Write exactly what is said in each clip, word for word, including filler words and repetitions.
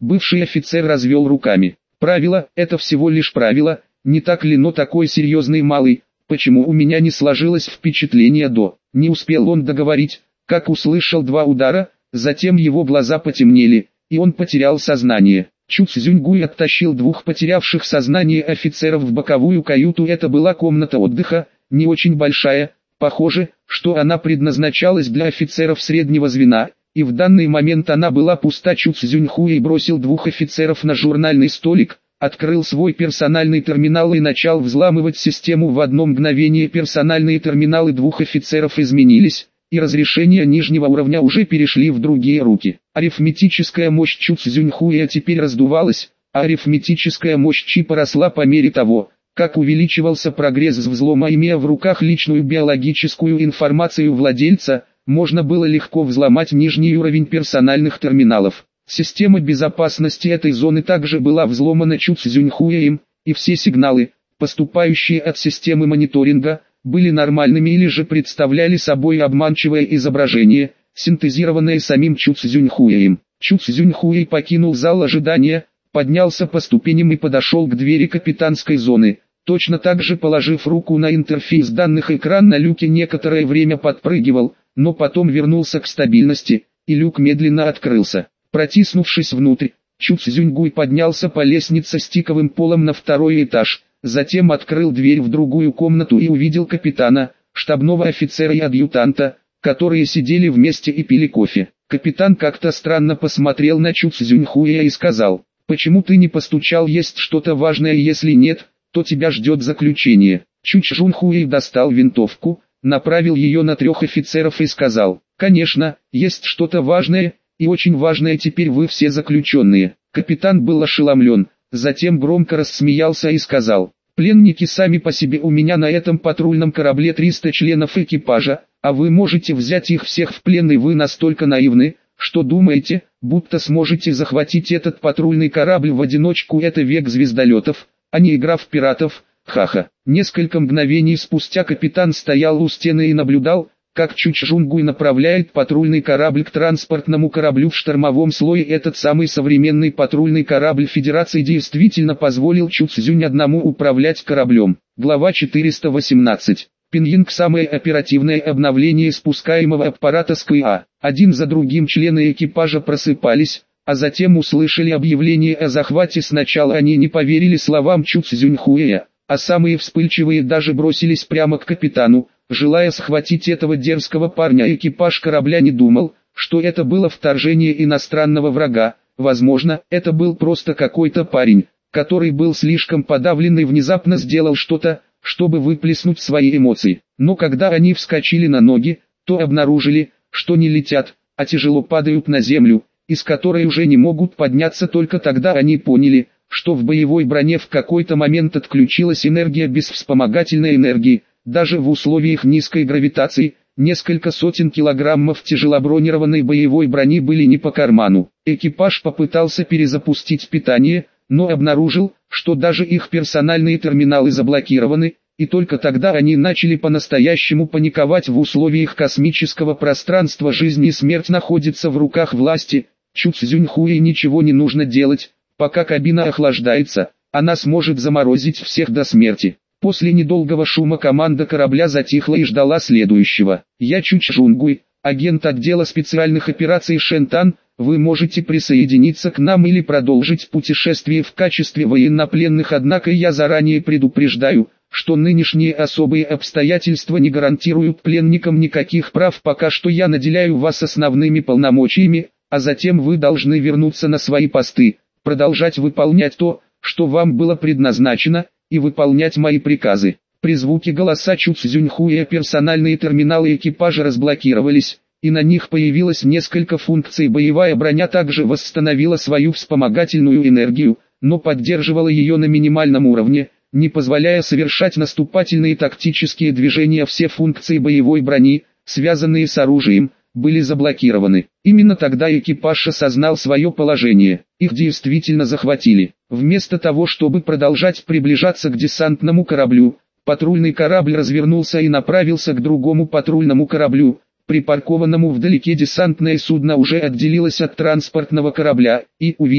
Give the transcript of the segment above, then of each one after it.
Бывший офицер развел руками. Правило, это всего лишь правило, не так ли, но такой серьезный малый, почему у меня не сложилось впечатление до... Не успел он договорить, как услышал два удара, затем его глаза потемнели, и он потерял сознание. Чу Цзюньгуй оттащил двух потерявших сознание офицеров в боковую каюту. Это была комната отдыха, не очень большая, похоже, что она предназначалась для офицеров среднего звена, и в данный момент она была пуста. Чу Цзюньхуэй бросил двух офицеров на журнальный столик, открыл свой персональный терминал и начал взламывать систему. В одно мгновение персональные терминалы двух офицеров изменились, и разрешения нижнего уровня уже перешли в другие руки. Арифметическая мощь Чу Цзюньхуэя теперь раздувалась, а арифметическая мощь чипа росла по мере того, как увеличивался прогресс взлома. Имея в руках личную биологическую информацию владельца, можно было легко взломать нижний уровень персональных терминалов. Система безопасности этой зоны также была взломана Чу Цзюньхуэем, и все сигналы, поступающие от системы мониторинга, были нормальными или же представляли собой обманчивое изображение, синтезированное самим Чу Цзюньхуэем. Чу Цзюньхуэй покинул зал ожидания, поднялся по ступеням и подошел к двери капитанской зоны. Точно так же, положив руку на интерфейс данных, экран на люке некоторое время подпрыгивал, но потом вернулся к стабильности, и люк медленно открылся. Протиснувшись внутрь, Чу Цзюньгуй поднялся по лестнице с тиковым полом на второй этаж, затем открыл дверь в другую комнату и увидел капитана, штабного офицера и адъютанта, которые сидели вместе и пили кофе. Капитан как-то странно посмотрел на Чу Цзюньхуэя и сказал: «Почему ты не постучал? Есть что-то важное? Если нет, то тебя ждет заключение». Чу Цзюньхуэй достал винтовку, направил ее на трех офицеров и сказал: «Конечно, есть что-то важное, и очень важное. Теперь вы все заключенные». Капитан был ошеломлен, затем громко рассмеялся и сказал: «Пленники сами по себе. У меня на этом патрульном корабле триста членов экипажа, а вы можете взять их всех в плен, и вы настолько наивны, что думаете, будто сможете захватить этот патрульный корабль в одиночку. Это век звездолетов, а не игра в пиратов. Ха-ха». Несколько мгновений спустя капитан стоял у стены и наблюдал, как Чу Цзюньгуй направляет патрульный корабль к транспортному кораблю в штормовом слое. Этот самый современный патрульный корабль Федерации действительно позволил Чу Цзюнь одному управлять кораблем. Глава четыреста восемнадцать. Пиньинг. Самое оперативное обновление спускаемого аппарата СКА. Один за другим члены экипажа просыпались, а затем услышали объявление о захвате. Сначала они не поверили словам Чу Цзюньхуэя, а самые вспыльчивые даже бросились прямо к капитану, желая схватить этого дерзкого парня. Экипаж корабля не думал, что это было вторжение иностранного врага. Возможно, это был просто какой-то парень, который был слишком подавлен и внезапно сделал что-то, чтобы выплеснуть свои эмоции. Но когда они вскочили на ноги, то обнаружили, что не летят, а тяжело падают на землю, из которой уже не могут подняться. Только тогда они поняли, что в боевой броне в какой-то момент отключилась энергия без вспомогательной энергии. Даже в условиях низкой гравитации, несколько сотен килограммов тяжелобронированной боевой брони были не по карману. Экипаж попытался перезапустить питание, но обнаружил, что даже их персональные терминалы заблокированы, и только тогда они начали по-настоящему паниковать. В условиях космического пространства жизнь и смерть находятся в руках власти. Чу Цзюньхуэй ничего не нужно делать, пока кабина охлаждается, она сможет заморозить всех до смерти. После недолгого шума команда корабля затихла и ждала следующего. «Я Чу Цзюньгуй, агент отдела специальных операций Шентан. Вы можете присоединиться к нам или продолжить путешествие в качестве военнопленных. Однако я заранее предупреждаю, что нынешние особые обстоятельства не гарантируют пленникам никаких прав. Пока что я наделяю вас основными полномочиями, а затем вы должны вернуться на свои посты, продолжать выполнять то, что вам было предназначено, и выполнять мои приказы». При звуке голоса Чу Цзюньхуэя персональные терминалы экипажа разблокировались, и на них появилось несколько функций. Боевая броня также восстановила свою вспомогательную энергию, но поддерживала ее на минимальном уровне, не позволяя совершать наступательные тактические движения. Все функции боевой брони, связанные с оружием, были заблокированы. Именно тогда экипаж осознал свое положение. Их действительно захватили. Вместо того, чтобы продолжать приближаться к десантному кораблю, патрульный корабль развернулся и направился к другому патрульному кораблю, припаркованному вдалеке. Десантное судно уже отделилось от транспортного корабля, и, увидев,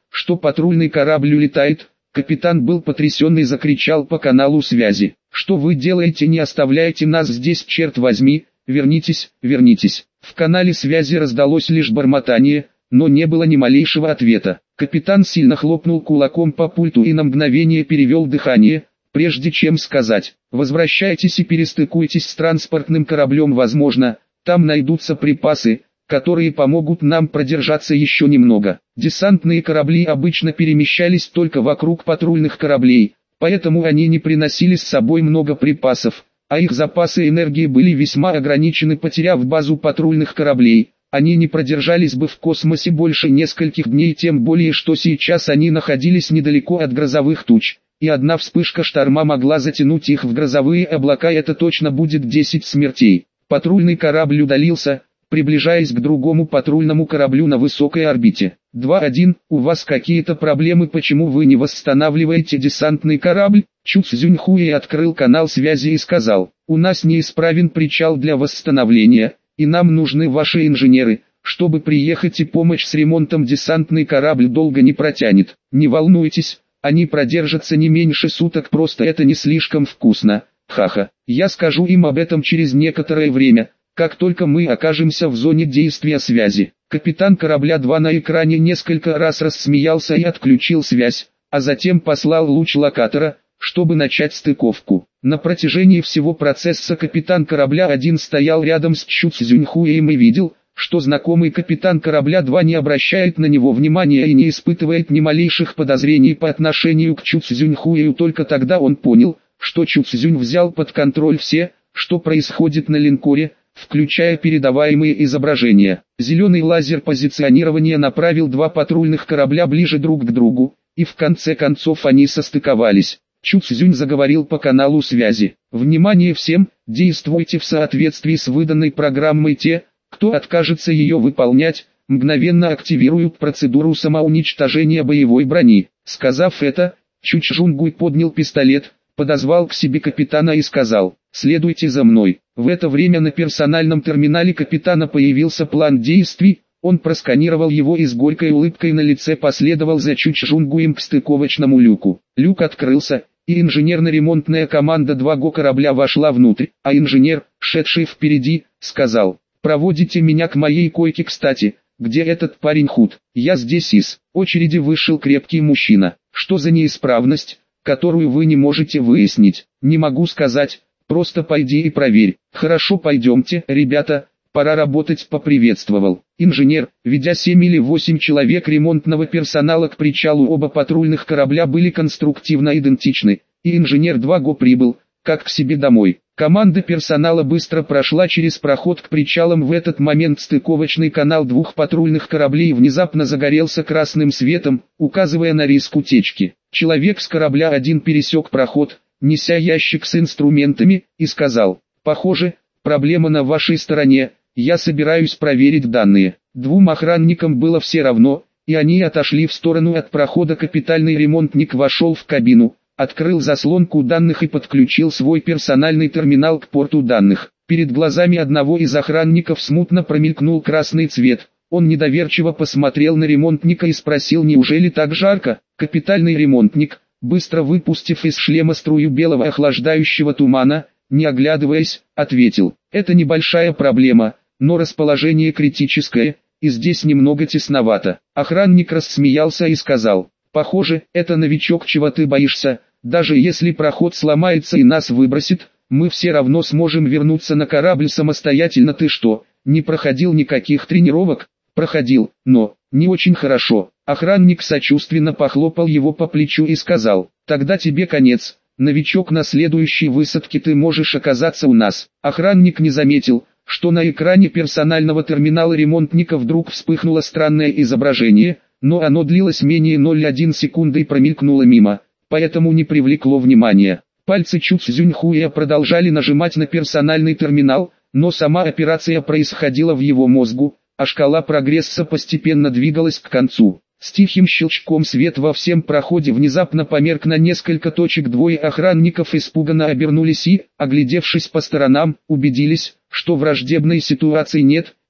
что патрульный корабль улетает. Капитан был потрясен и закричал по каналу связи: «Что вы делаете? Не оставляйте нас здесь, черт возьми! Вернитесь, вернитесь!» В канале связи раздалось лишь бормотание, но не было ни малейшего ответа. Капитан сильно хлопнул кулаком по пульту и на мгновение перевел дыхание, прежде чем сказать: «Возвращайтесь и перестыкуйтесь с транспортным кораблем, возможно, там найдутся припасы, которые помогут нам продержаться еще немного». Десантные корабли обычно перемещались только вокруг патрульных кораблей, поэтому они не приносили с собой много припасов, а их запасы энергии были весьма ограничены. Потеряв базу патрульных кораблей, они не продержались бы в космосе больше нескольких дней, тем более что сейчас они находились недалеко от грозовых туч, и одна вспышка шторма могла затянуть их в грозовые облака. Это точно будет десять смертей. Патрульный корабль удалился, приближаясь к другому патрульному кораблю на высокой орбите. два один, у вас какие-то проблемы, почему вы не восстанавливаете десантный корабль? Чу Цзюньхуэй открыл канал связи и сказал: «У нас неисправен причал для восстановления, и нам нужны ваши инженеры, чтобы приехать и помочь с ремонтом. Десантный корабль долго не протянет. Не волнуйтесь, они продержатся не меньше суток, просто это не слишком вкусно. Ха-ха, я скажу им об этом через некоторое время, как только мы окажемся в зоне действия связи». Капитан корабля два на экране несколько раз рассмеялся и отключил связь, а затем послал луч локатора, чтобы начать стыковку. На протяжении всего процесса капитан корабля один стоял рядом с Чу Цзюньхуэем и видел, что знакомый капитан корабля два не обращает на него внимания и не испытывает ни малейших подозрений по отношению к Чу Цзюньхуэю. Только тогда он понял, что Чу Цзюнь взял под контроль все, что происходит на линкоре, включая передаваемые изображения. Зеленый лазер позиционирования направил два патрульных корабля ближе друг к другу, и в конце концов они состыковались. Чу Цзюнь заговорил по каналу связи: «Внимание всем, действуйте в соответствии с выданной программой. Те, кто откажется ее выполнять, мгновенно активируют процедуру самоуничтожения боевой брони». Сказав это, Чу Чжунгуй поднял пистолет, подозвал к себе капитана и сказал: «Следуйте за мной». В это время на персональном терминале капитана появился план действий. Он просканировал его и с горькой улыбкой на лице последовал за Чу Чжунгуем к стыковочному люку. Люк открылся, и инженерно-ремонтная команда два го корабля вошла внутрь, а инженер, шедший впереди, сказал: «Проводите меня к моей койке. Кстати, где этот парень Худ?» «Я здесь». Из очереди вышел крепкий мужчина. «Что за неисправность, которую вы не можете выяснить?» «Не могу сказать, просто пойди и проверь». «Хорошо, пойдемте, ребята, пора работать», — поприветствовал инженер, ведя семь или восемь человек ремонтного персонала к причалу. Оба патрульных корабля были конструктивно идентичны, и инженер два го прибыл, как к себе домой. Команда персонала быстро прошла через проход к причалам. В этот момент стыковочный канал двух патрульных кораблей внезапно загорелся красным светом, указывая на риск утечки. Человек с корабля один пересек проход, неся ящик с инструментами, и сказал: «Похоже, проблема на вашей стороне, я собираюсь проверить данные». Двум охранникам было все равно, и они отошли в сторону от прохода. Капитальный ремонтник вошел в кабину, открыл заслонку данных и подключил свой персональный терминал к порту данных. Перед глазами одного из охранников смутно промелькнул красный цвет. Он недоверчиво посмотрел на ремонтника и спросил: «Неужели так жарко?» Капитальный ремонтник, быстро выпустив из шлема струю белого охлаждающего тумана, не оглядываясь, ответил: «Это небольшая проблема, но расположение критическое, и здесь немного тесновато». Охранник рассмеялся и сказал: «Похоже, это новичок. Чего ты боишься? Даже если проход сломается и нас выбросит, мы все равно сможем вернуться на корабль самостоятельно». «Ты что, не проходил никаких тренировок?» «Проходил, но не очень хорошо». Охранник сочувственно похлопал его по плечу и сказал: «Тогда тебе конец, новичок, на следующей высадке ты можешь оказаться у нас». Охранник не заметил, что на экране персонального терминала ремонтника вдруг вспыхнуло странное изображение, но оно длилось менее ноль целых одна секунды и промелькнуло мимо, поэтому не привлекло внимания. Пальцы Чу Цзюньхуэя продолжали нажимать на персональный терминал, но сама операция происходила в его мозгу, а шкала прогресса постепенно двигалась к концу. С тихим щелчком свет во всем проходе внезапно померк на несколько точек. Двое охранников испуганно обернулись и, оглядевшись по сторонам, убедились, что враждебной ситуации нет,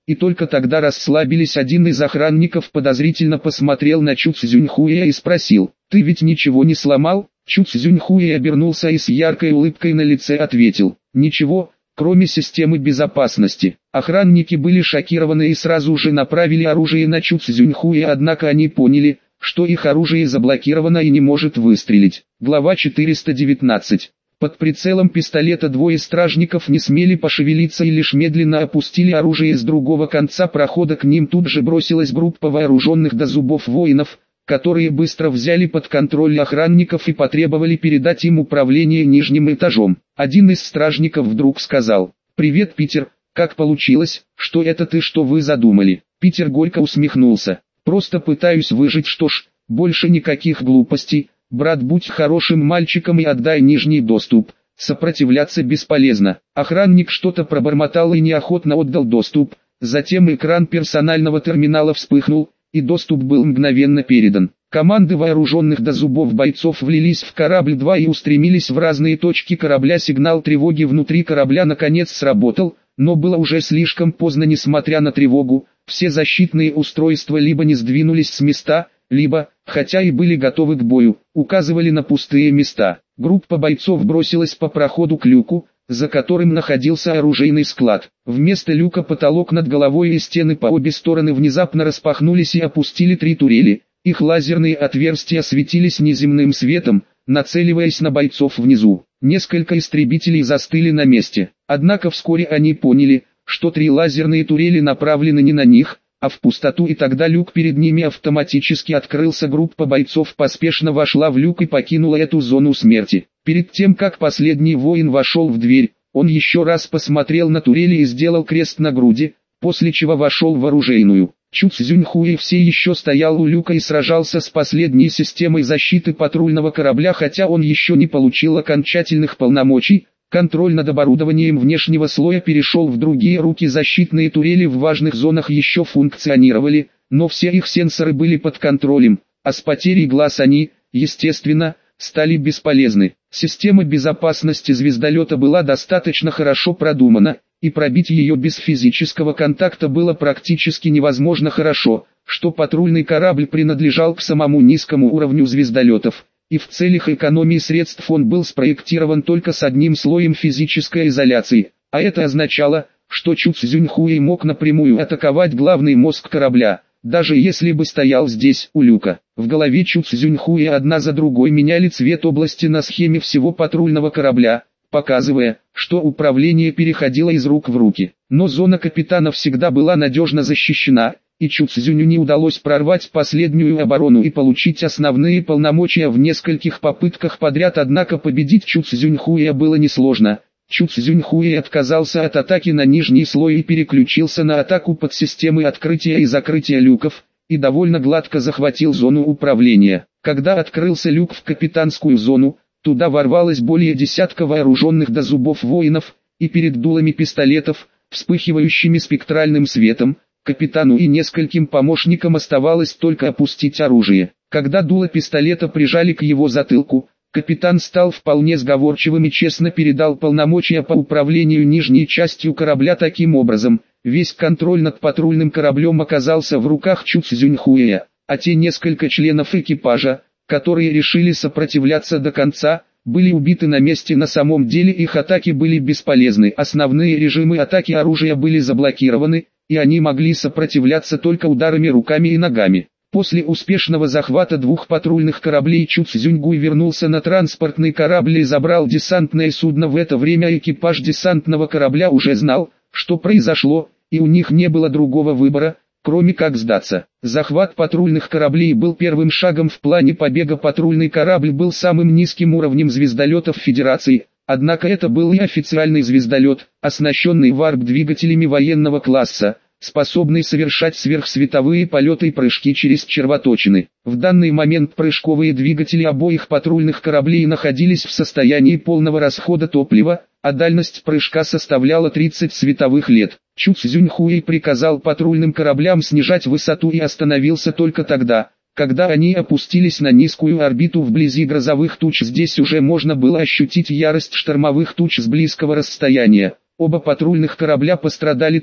и только тогда расслабились. Один из охранников подозрительно посмотрел на Чу Цзюньхуя и спросил: «Ты ведь ничего не сломал?» Чу Цзюньхуя обернулся и с яркой улыбкой на лице ответил: «Ничего, кроме системы безопасности». Охранники были шокированы и сразу же направили оружие на Чу Цзюньхуя, однако они поняли, что их оружие заблокировано и не может выстрелить. Глава четыреста девятнадцать. Под прицелом пистолета двое стражников не смели пошевелиться и лишь медленно опустили оружие. С другого конца прохода к ним тут же бросилась группа вооруженных до зубов воинов, которые быстро взяли под контроль охранников и потребовали передать им управление нижним этажом. Один из стражников вдруг сказал: «Привет, Питер, как получилось, что это ты, что вы задумали?» Питер горько усмехнулся: «Просто пытаюсь выжить. Что ж, больше никаких глупостей. Брат, будь хорошим мальчиком и отдай нижний доступ. Сопротивляться бесполезно». Охранник что-то пробормотал и неохотно отдал доступ. Затем экран персонального терминала вспыхнул, и доступ был мгновенно передан. Команды вооруженных до зубов бойцов влились в корабль два и устремились в разные точки корабля. Сигнал тревоги внутри корабля наконец сработал, но было уже слишком поздно. Несмотря на тревогу, все защитные устройства либо не сдвинулись с места, либо, хотя и были готовы к бою, указывали на пустые места. Группа бойцов бросилась по проходу к люку, за которым находился оружейный склад. Вместо люка потолок над головой и стены по обе стороны внезапно распахнулись и опустили три турели. Их лазерные отверстия светились неземным светом, нацеливаясь на бойцов внизу. Несколько истребителей застыли на месте. Однако вскоре они поняли, что три лазерные турели направлены не на них, а в пустоту, и тогда люк перед ними автоматически открылся. Группа бойцов поспешно вошла в люк и покинула эту зону смерти. Перед тем, как последний воин вошел в дверь, он еще раз посмотрел на турели и сделал крест на груди, после чего вошел в оружейную. Чу Цзюньхуй все еще стоял у люка и сражался с последней системой защиты патрульного корабля. Хотя он еще не получил окончательных полномочий, контроль над оборудованием внешнего слоя перешел в другие руки. Защитные турели в важных зонах еще функционировали, но все их сенсоры были под контролем, а с потерей глаз они, естественно, стали бесполезны. Система безопасности звездолета была достаточно хорошо продумана, и пробить ее без физического контакта было практически невозможно. Хорошо, что патрульный корабль принадлежал к самому низкому уровню звездолетов, и в целях экономии средств он был спроектирован только с одним слоем физической изоляции, а это означало, что Чу Цзюньхуй мог напрямую атаковать главный мозг корабля, даже если бы стоял здесь, у люка. В голове Чу Цзюньхуя одна за другой меняли цвет области на схеме всего патрульного корабля, показывая, что управление переходило из рук в руки. Но зона капитана всегда была надежно защищена, и Чу Цзюню не удалось прорвать последнюю оборону и получить основные полномочия в нескольких попытках подряд. Однако победить Чу Цзюньхуя было несложно. Чу Цзюньхуй отказался от атаки на нижний слой и переключился на атаку подсистемы открытия и закрытия люков, и довольно гладко захватил зону управления. Когда открылся люк в капитанскую зону, туда ворвалось более десятка вооруженных до зубов воинов, и перед дулами пистолетов, вспыхивающими спектральным светом, капитану и нескольким помощникам оставалось только опустить оружие. Когда дуло пистолета прижали к его затылку, капитан стал вполне сговорчивым и честно передал полномочия по управлению нижней частью корабля. Таким образом, весь контроль над патрульным кораблем оказался в руках Чу Цзюньхуя, а те несколько членов экипажа, которые решили сопротивляться до конца, были убиты на месте. На самом деле их атаки были бесполезны. Основные режимы атаки оружия были заблокированы, и они могли сопротивляться только ударами руками и ногами. После успешного захвата двух патрульных кораблей Чу Цзюньгуй вернулся на транспортный корабль и забрал десантное судно. В это время экипаж десантного корабля уже знал, что произошло, и у них не было другого выбора, кроме как сдаться. Захват патрульных кораблей был первым шагом в плане побега. Патрульный корабль был самым низким уровнем звездолетов Федерации, однако это был и официальный звездолет, оснащенный варп-двигателями военного класса, способный совершать сверхсветовые полеты и прыжки через червоточины. В данный момент прыжковые двигатели обоих патрульных кораблей находились в состоянии полного расхода топлива, а дальность прыжка составляла тридцать световых лет. Чу Цзюньхуй приказал патрульным кораблям снижать высоту и остановился только тогда, когда они опустились на низкую орбиту вблизи грозовых туч. Здесь уже можно было ощутить ярость штормовых туч с близкого расстояния. Оба патрульных корабля пострадали так,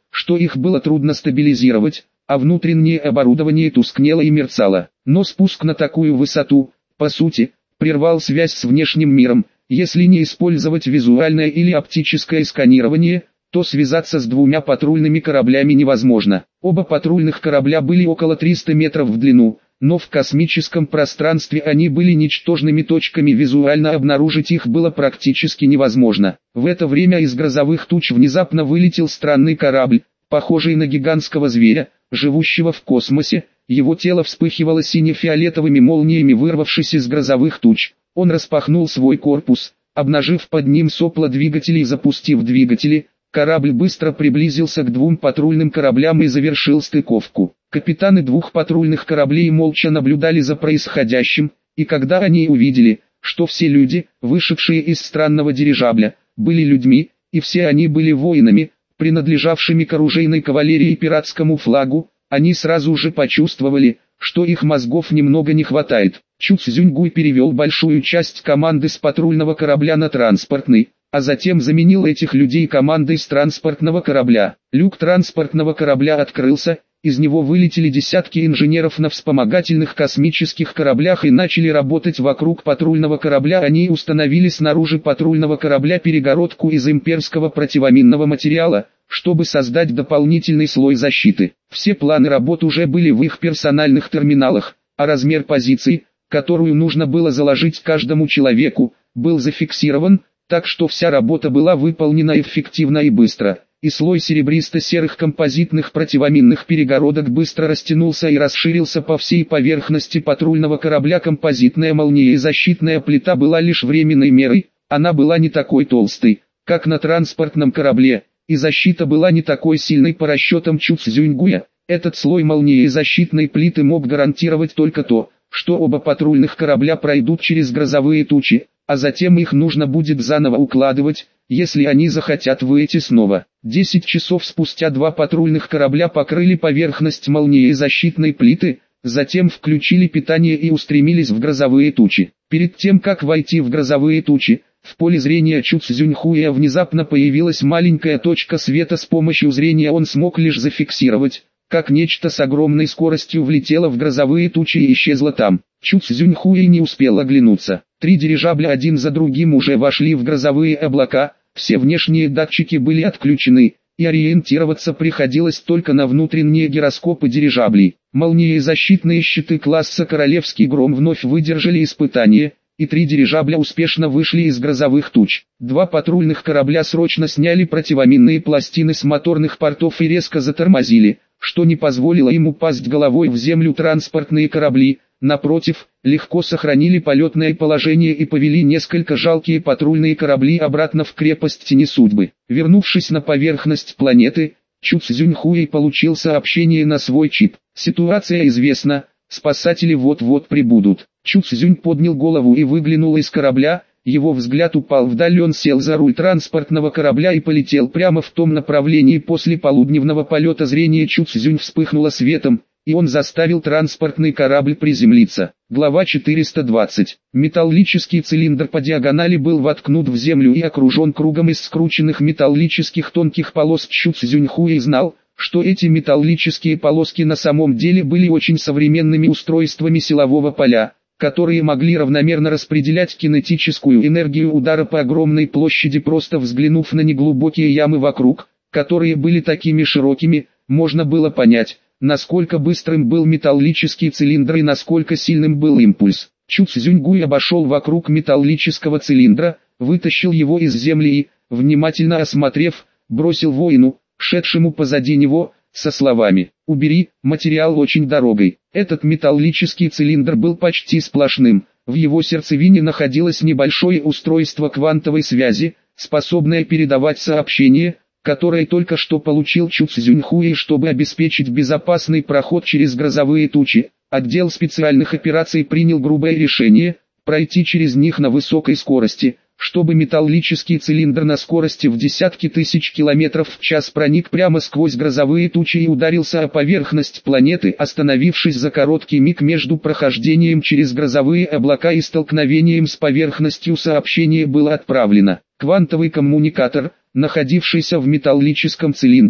что их было трудно стабилизировать, а внутреннее оборудование тускнело и мерцало. Но спуск на такую высоту, по сути, прервал связь с внешним миром. Если не использовать визуальное или оптическое сканирование, то связаться с двумя патрульными кораблями невозможно. Оба патрульных корабля были около триста метров в длину, но в космическом пространстве они были ничтожными точками, визуально обнаружить их было практически невозможно. В это время из грозовых туч внезапно вылетел странный корабль, похожий на гигантского зверя, живущего в космосе. Его тело вспыхивало сине-фиолетовыми молниями, вырвавшись из грозовых туч. Он распахнул свой корпус, обнажив под ним сопла двигателей и запустив двигатели. Корабль быстро приблизился к двум патрульным кораблям и завершил стыковку. Капитаны двух патрульных кораблей молча наблюдали за происходящим, и когда они увидели, что все люди, вышедшие из странного дирижабля, были людьми, и все они были воинами, принадлежавшими к оружейной кавалерии и пиратскому флагу, они сразу же почувствовали, что их мозгов немного не хватает. Чу Цзюньгуй перевел большую часть команды с патрульного корабля на транспортный, а затем заменил этих людей командой с транспортного корабля. Люк транспортного корабля открылся, из него вылетели десятки инженеров на вспомогательных космических кораблях и начали работать вокруг патрульного корабля. Они установили снаружи патрульного корабля перегородку из имперского противоминного материала, чтобы создать дополнительный слой защиты. Все планы работ уже были в их персональных терминалах, а размер позиции, которую нужно было заложить каждому человеку, был зафиксирован, так что вся работа была выполнена эффективно и быстро, и слой серебристо-серых композитных противоминных перегородок быстро растянулся и расширился по всей поверхности патрульного корабля. Композитная молниезащитная плита была лишь временной мерой, она была не такой толстой, как на транспортном корабле, и защита была не такой сильной по расчетам Чу Цзюньгуя. Этот слой молниезащитной плиты мог гарантировать только то, что оба патрульных корабля пройдут через грозовые тучи, а затем их нужно будет заново укладывать, если они захотят выйти снова. Десять часов спустя два патрульных корабля покрыли поверхность молниезащитной плиты, затем включили питание и устремились в грозовые тучи. Перед тем как войти в грозовые тучи, в поле зрения Чу Цзюньхуя внезапно появилась маленькая точка света. С помощью зрения он смог лишь зафиксировать, как нечто с огромной скоростью влетело в грозовые тучи и исчезло там. Чу Цзюньхуя не успел оглянуться. Три дирижабля один за другим уже вошли в грозовые облака, все внешние датчики были отключены, и ориентироваться приходилось только на внутренние гироскопы дирижаблей. Молниезащитные щиты класса «Королевский гром» вновь выдержали испытание, и три дирижабля успешно вышли из грозовых туч. Два патрульных корабля срочно сняли противоминные пластины с моторных портов и резко затормозили, что не позволило им упасть головой в землю. Транспортные корабли, напротив, легко сохранили полетное положение и повели несколько жалкие патрульные корабли обратно в крепость Тени Судьбы. Вернувшись на поверхность планеты, Чу Цзюньхуй получил сообщение на свой чип. Ситуация известна, спасатели вот-вот прибудут. Чу Цзюнь поднял голову и выглянул из корабля, его взгляд упал вдаль, он сел за руль транспортного корабля и полетел прямо в том направлении. После полудневного полета зрение Чу Цзюнь вспыхнуло светом, и он заставил транспортный корабль приземлиться. Глава четыреста двадцать. Металлический цилиндр по диагонали был воткнут в землю и окружен кругом из скрученных металлических тонких полос. Чу Цзюньхуй знал, что эти металлические полоски на самом деле были очень современными устройствами силового поля, которые могли равномерно распределять кинетическую энергию удара по огромной площади. Просто взглянув на неглубокие ямы вокруг, которые были такими широкими, можно было понять, насколько быстрым был металлический цилиндр и насколько сильным был импульс. Чу Цзюньгуй обошел вокруг металлического цилиндра, вытащил его из земли и, внимательно осмотрев, бросил воину, шедшему позади него, со словами: «Убери, материал очень дорогой». Этот металлический цилиндр был почти сплошным, в его сердцевине находилось небольшое устройство квантовой связи, способное передавать сообщение, которое только что получил Чу Цзюньхуй. Чтобы обеспечить безопасный проход через грозовые тучи, отдел специальных операций принял грубое решение пройти через них на высокой скорости, чтобы металлический цилиндр на скорости в десятки тысяч километров в час проник прямо сквозь грозовые тучи и ударился о поверхность планеты, остановившись за короткий миг между прохождением через грозовые облака и столкновением с поверхностью. Сообщение было отправлено. Квантовый коммуникатор, находившийся в металлическом цилиндре,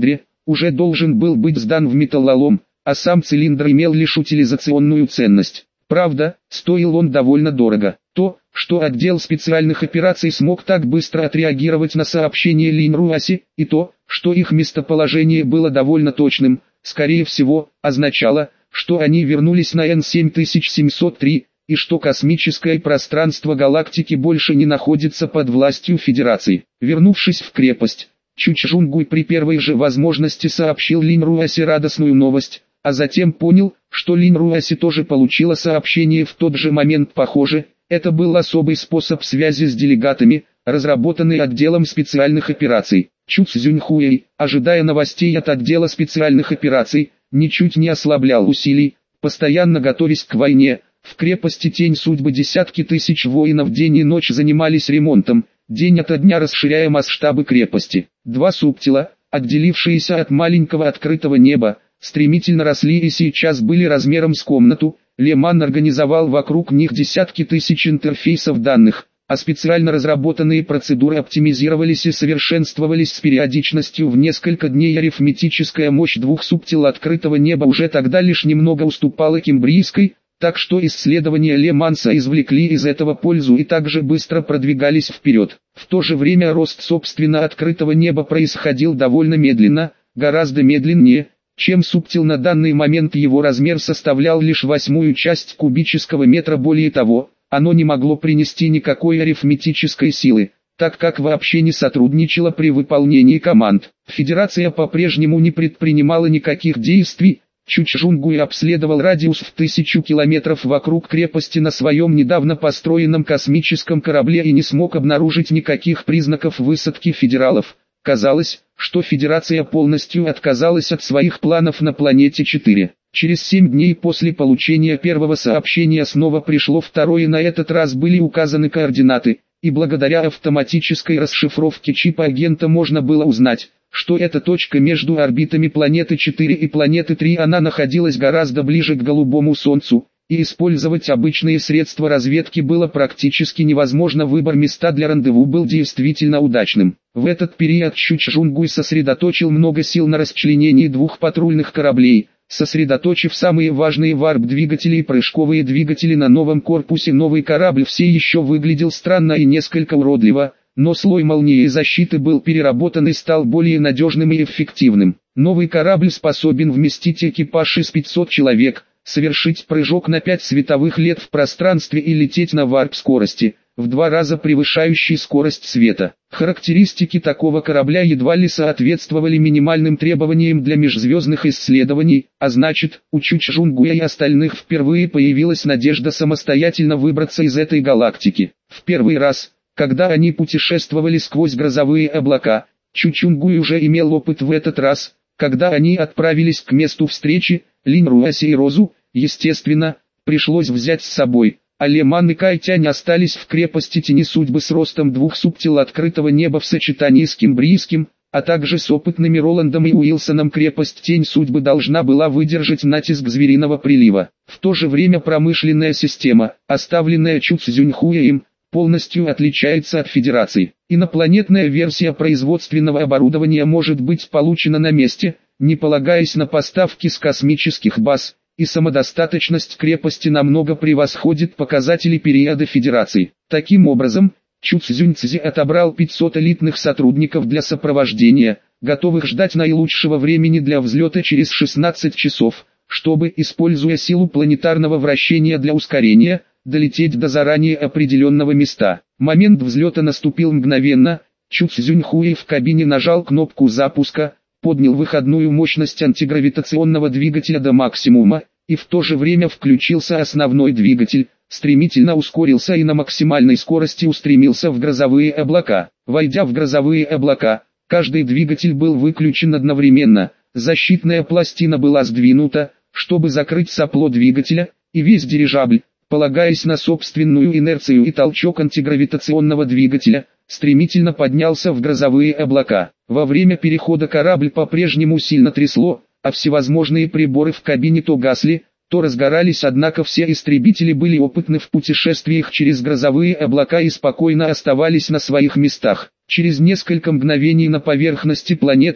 уже должен был быть сдан в металлолом, а сам цилиндр имел лишь утилизационную ценность. Правда, стоил он довольно дорого. То, что отдел специальных операций смог так быстро отреагировать на сообщение Линь-Руаси, и то, что их местоположение было довольно точным, скорее всего, означало, что они вернулись на Н семь тысяч семьсот три, и что космическое пространство галактики больше не находится под властью Федерации. Вернувшись в крепость, Чучжунгуй при первой же возможности сообщил Линь-Руаси радостную новость, а затем понял, что Линь-Руаси тоже получила сообщение в тот же момент. Похоже, это был особый способ связи с делегатами, разработанный отделом специальных операций. Чу Цзюньхуэй, ожидая новостей от отдела специальных операций, ничуть не ослаблял усилий, постоянно готовясь к войне. В крепости Тень Судьбы десятки тысяч воинов день и ночь занимались ремонтом, день ото дня расширяя масштабы крепости. Два субтила, отделившиеся от маленького открытого неба, стремительно росли и сейчас были размером с комнату. Леман организовал вокруг них десятки тысяч интерфейсов данных, а специально разработанные процедуры оптимизировались и совершенствовались с периодичностью в несколько дней. Арифметическая мощь двух субтил открытого неба уже тогда лишь немного уступала кембрийской, так что исследования Леманса извлекли из этого пользу и также быстро продвигались вперед. В то же время рост собственно открытого неба происходил довольно медленно, гораздо медленнее, чем субтил. На данный момент его размер составлял лишь восьмую часть кубического метра. Более того, оно не могло принести никакой арифметической силы, так как вообще не сотрудничало при выполнении команд. Федерация по-прежнему не предпринимала никаких действий. Чучжунгуй обследовал радиус в тысячу километров вокруг крепости на своем недавно построенном космическом корабле и не смог обнаружить никаких признаков высадки федералов. Казалось, что Федерация полностью отказалась от своих планов на планете четыре. Через семь дней после получения первого сообщения снова пришло второе, на этот раз были указаны координаты, и благодаря автоматической расшифровке чипа агента можно было узнать, что эта точка между орбитами планеты четыре и планеты три, она находилась гораздо ближе к голубому Солнцу, и использовать обычные средства разведки было практически невозможно. Выбор места для рандеву был действительно удачным. В этот период Чучжунгуй сосредоточил много сил на расчленении двух патрульных кораблей, сосредоточив самые важные варп-двигатели и прыжковые двигатели на новом корпусе. Новый корабль все еще выглядел странно и несколько уродливо, но слой молнии и защиты был переработан и стал более надежным и эффективным. Новый корабль способен вместить экипаж из пятисот человек, совершить прыжок на пять световых лет в пространстве и лететь на варп-скорости, в два раза превышающей скорость света. Характеристики такого корабля едва ли соответствовали минимальным требованиям для межзвездных исследований, а значит, у Чучжунгуя и остальных впервые появилась надежда самостоятельно выбраться из этой галактики. В первый раз, когда они путешествовали сквозь грозовые облака, Чучжунгуй уже имел опыт. В этот раз, когда они отправились к месту встречи, Линь-Руаси и Розу, естественно, пришлось взять с собой, а Леман и Кайтянь остались в крепости Тени Судьбы с ростом двух субтил открытого неба в сочетании с кембрийским, а также с опытными Роландом и Уилсоном. Крепость Тень Судьбы должна была выдержать натиск звериного прилива. В то же время промышленная система, оставленная Чу Цзюньхуэем, полностью отличается от Федерации. Инопланетная версия производственного оборудования может быть получена на месте, не полагаясь на поставки с космических баз, и самодостаточность крепости намного превосходит показатели периода Федерации. Таким образом, Чу Цзюньцзи отобрал пятьсот элитных сотрудников для сопровождения, готовых ждать наилучшего времени для взлета через шестнадцать часов, чтобы, используя силу планетарного вращения для ускорения, долететь до заранее определенного места. Момент взлета наступил мгновенно. Чу Цзюньхуэй в кабине нажал кнопку запуска, поднял выходную мощность антигравитационного двигателя до максимума, и в то же время включился основной двигатель, стремительно ускорился и на максимальной скорости устремился в грозовые облака. Войдя в грозовые облака, каждый двигатель был выключен одновременно, защитная пластина была сдвинута, чтобы закрыть сопло двигателя, и весь дирижабль, полагаясь на собственную инерцию и толчок антигравитационного двигателя, стремительно поднялся в грозовые облака. Во время перехода корабль по-прежнему сильно трясло, а всевозможные приборы в кабине то гасли, то разгорались, однако все истребители были опытны в путешествиях через грозовые облака и спокойно оставались на своих местах. Через несколько мгновений на поверхности планеты,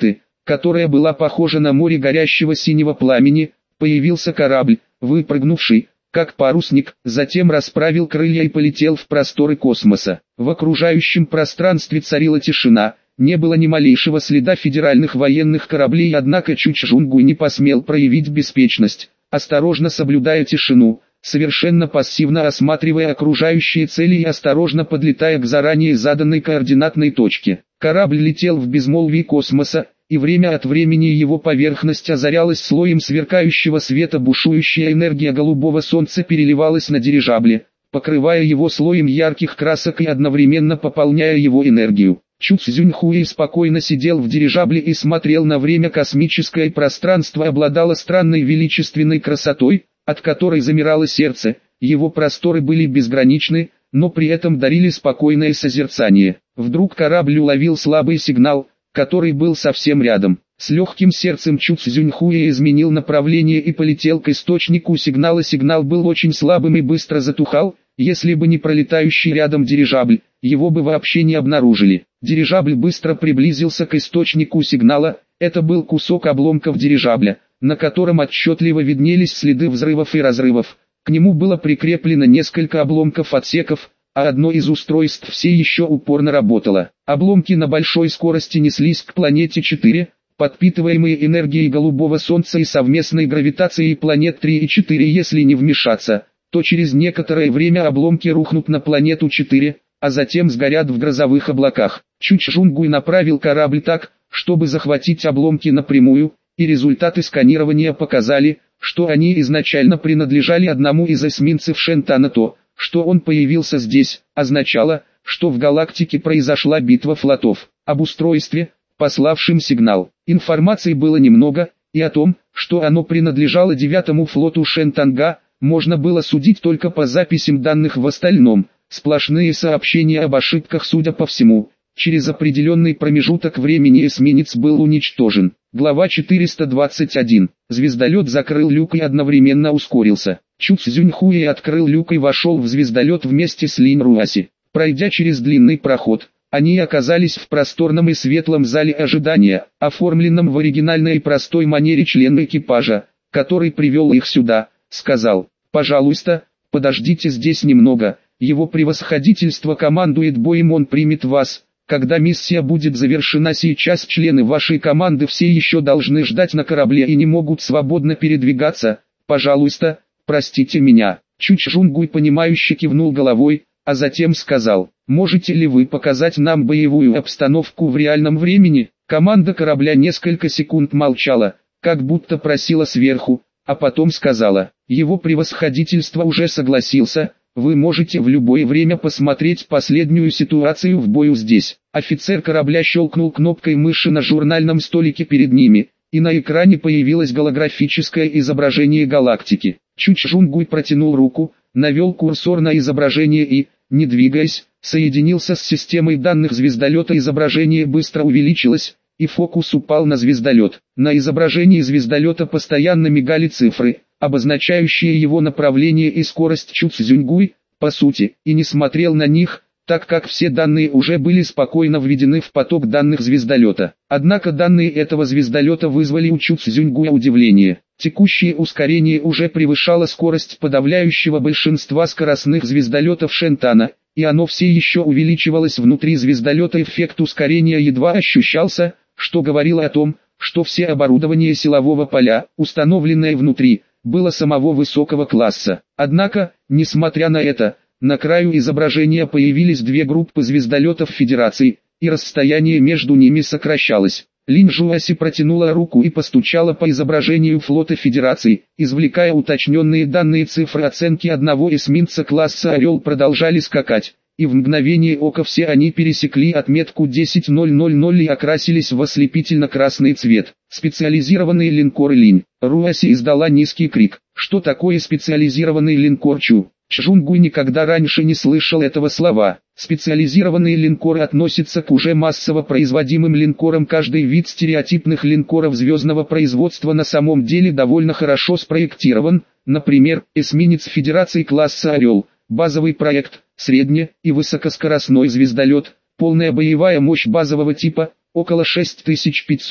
которая была похожа на море горящего синего пламени, появился корабль, выпрыгнувший, как парусник, затем расправил крылья и полетел в просторы космоса. В окружающем пространстве царила тишина, не было ни малейшего следа федеральных военных кораблей, однако Чучжунгуй не посмел проявить беспечность, осторожно соблюдая тишину, совершенно пассивно осматривая окружающие цели и осторожно подлетая к заранее заданной координатной точке. Корабль летел в безмолвии космоса, и время от времени его поверхность озарялась слоем сверкающего света, бушующая энергия голубого солнца переливалась на дирижабле, покрывая его слоем ярких красок и одновременно пополняя его энергию. Чу Цзюньхуэй спокойно сидел в дирижабле и смотрел на время. Космическое пространство обладало странной величественной красотой, от которой замирало сердце, его просторы были безграничны, но при этом дарили спокойное созерцание. Вдруг корабль уловил слабый сигнал, который был совсем рядом. С легким сердцем Чу Цзюньхуэй изменил направление и полетел к источнику сигнала. Сигнал был очень слабым и быстро затухал, если бы не пролетающий рядом дирижабль, его бы вообще не обнаружили. Дирижабль быстро приблизился к источнику сигнала, это был кусок обломков дирижабля, на котором отчетливо виднелись следы взрывов и разрывов. К нему было прикреплено несколько обломков отсеков, а одно из устройств все еще упорно работало. Обломки на большой скорости неслись к планете четыре, подпитываемые энергией голубого солнца и совместной гравитацией планет три и четыре. Если не вмешаться, то через некоторое время обломки рухнут на планету четыре, а затем сгорят в грозовых облаках. Чучжунгуй направил корабль так, чтобы захватить обломки напрямую, и результаты сканирования показали, что они изначально принадлежали одному из эсминцев Шентана. То, что он появился здесь, означало, что в галактике произошла битва флотов. Об устройстве, пославшем сигнал, информации было немного, и о том, что оно принадлежало девятому флоту Шентанга, можно было судить только по записям данных. В остальном, сплошные сообщения об ошибках. Судя по всему, через определенный промежуток времени эсминец был уничтожен. Глава четыреста двадцать один. Звездолет закрыл люк и одновременно ускорился. Чу Цзюньхуэй открыл люк и вошел в звездолет вместе с Линь Руаси. Пройдя через длинный проход, они оказались в просторном и светлом зале ожидания, оформленном в оригинальной и простой манере. Член экипажа, который привел их сюда, сказал: «Пожалуйста, подождите здесь немного, его превосходительство командует боем, он примет вас, когда миссия будет завершена. Сейчас члены вашей команды все еще должны ждать на корабле и не могут свободно передвигаться, пожалуйста, простите меня». Чучжунгуй понимающе кивнул головой, а затем сказал: «Можете ли вы показать нам боевую обстановку в реальном времени?» Команда корабля несколько секунд молчала, как будто просила сверху, а потом сказала: «Его превосходительство уже согласился, вы можете в любое время посмотреть последнюю ситуацию в бою здесь». Офицер корабля щелкнул кнопкой мыши на журнальном столике перед ними, и на экране появилось голографическое изображение галактики. Чучжунгуй протянул руку, навел курсор на изображение и, не двигаясь, соединился с системой данных звездолета. Изображение быстро увеличилось, и фокус упал на звездолет. На изображении звездолета постоянно мигали цифры, обозначающие его направление и скорость. Чу Цзюньгуй, по сути, и не смотрел на них, так как все данные уже были спокойно введены в поток данных звездолета. Однако данные этого звездолета вызвали у Чу Цзюньгуя удивление. Текущее ускорение уже превышало скорость подавляющего большинства скоростных звездолетов Шентана, и оно все еще увеличивалось внутри звездолета. Эффект ускорения едва ощущался, что говорило о том, что все оборудование силового поля, установленное внутри, было самого высокого класса. Однако, несмотря на это, на краю изображения появились две группы звездолетов Федерации, и расстояние между ними сокращалось. Линь Жуаси протянула руку и постучала по изображению флота Федерации, извлекая уточненные данные. Цифры оценки одного эсминца класса «Орел» продолжали скакать, и в мгновение ока все они пересекли отметку десять ноль ноль ноль и окрасились в ослепительно-красный цвет. Специализированные линкоры. Линь Руаси издала низкий крик. Что такое специализированный линкор? Чу Чжунгуй никогда раньше не слышал этого слова. Специализированные линкоры относятся к уже массово производимым линкорам. Каждый вид стереотипных линкоров звездного производства на самом деле довольно хорошо спроектирован. Например, эсминец Федерации класса «Орел», базовый проект, средне- и высокоскоростной звездолет, полная боевая мощь базового типа, около шесть тысяч пятьсот,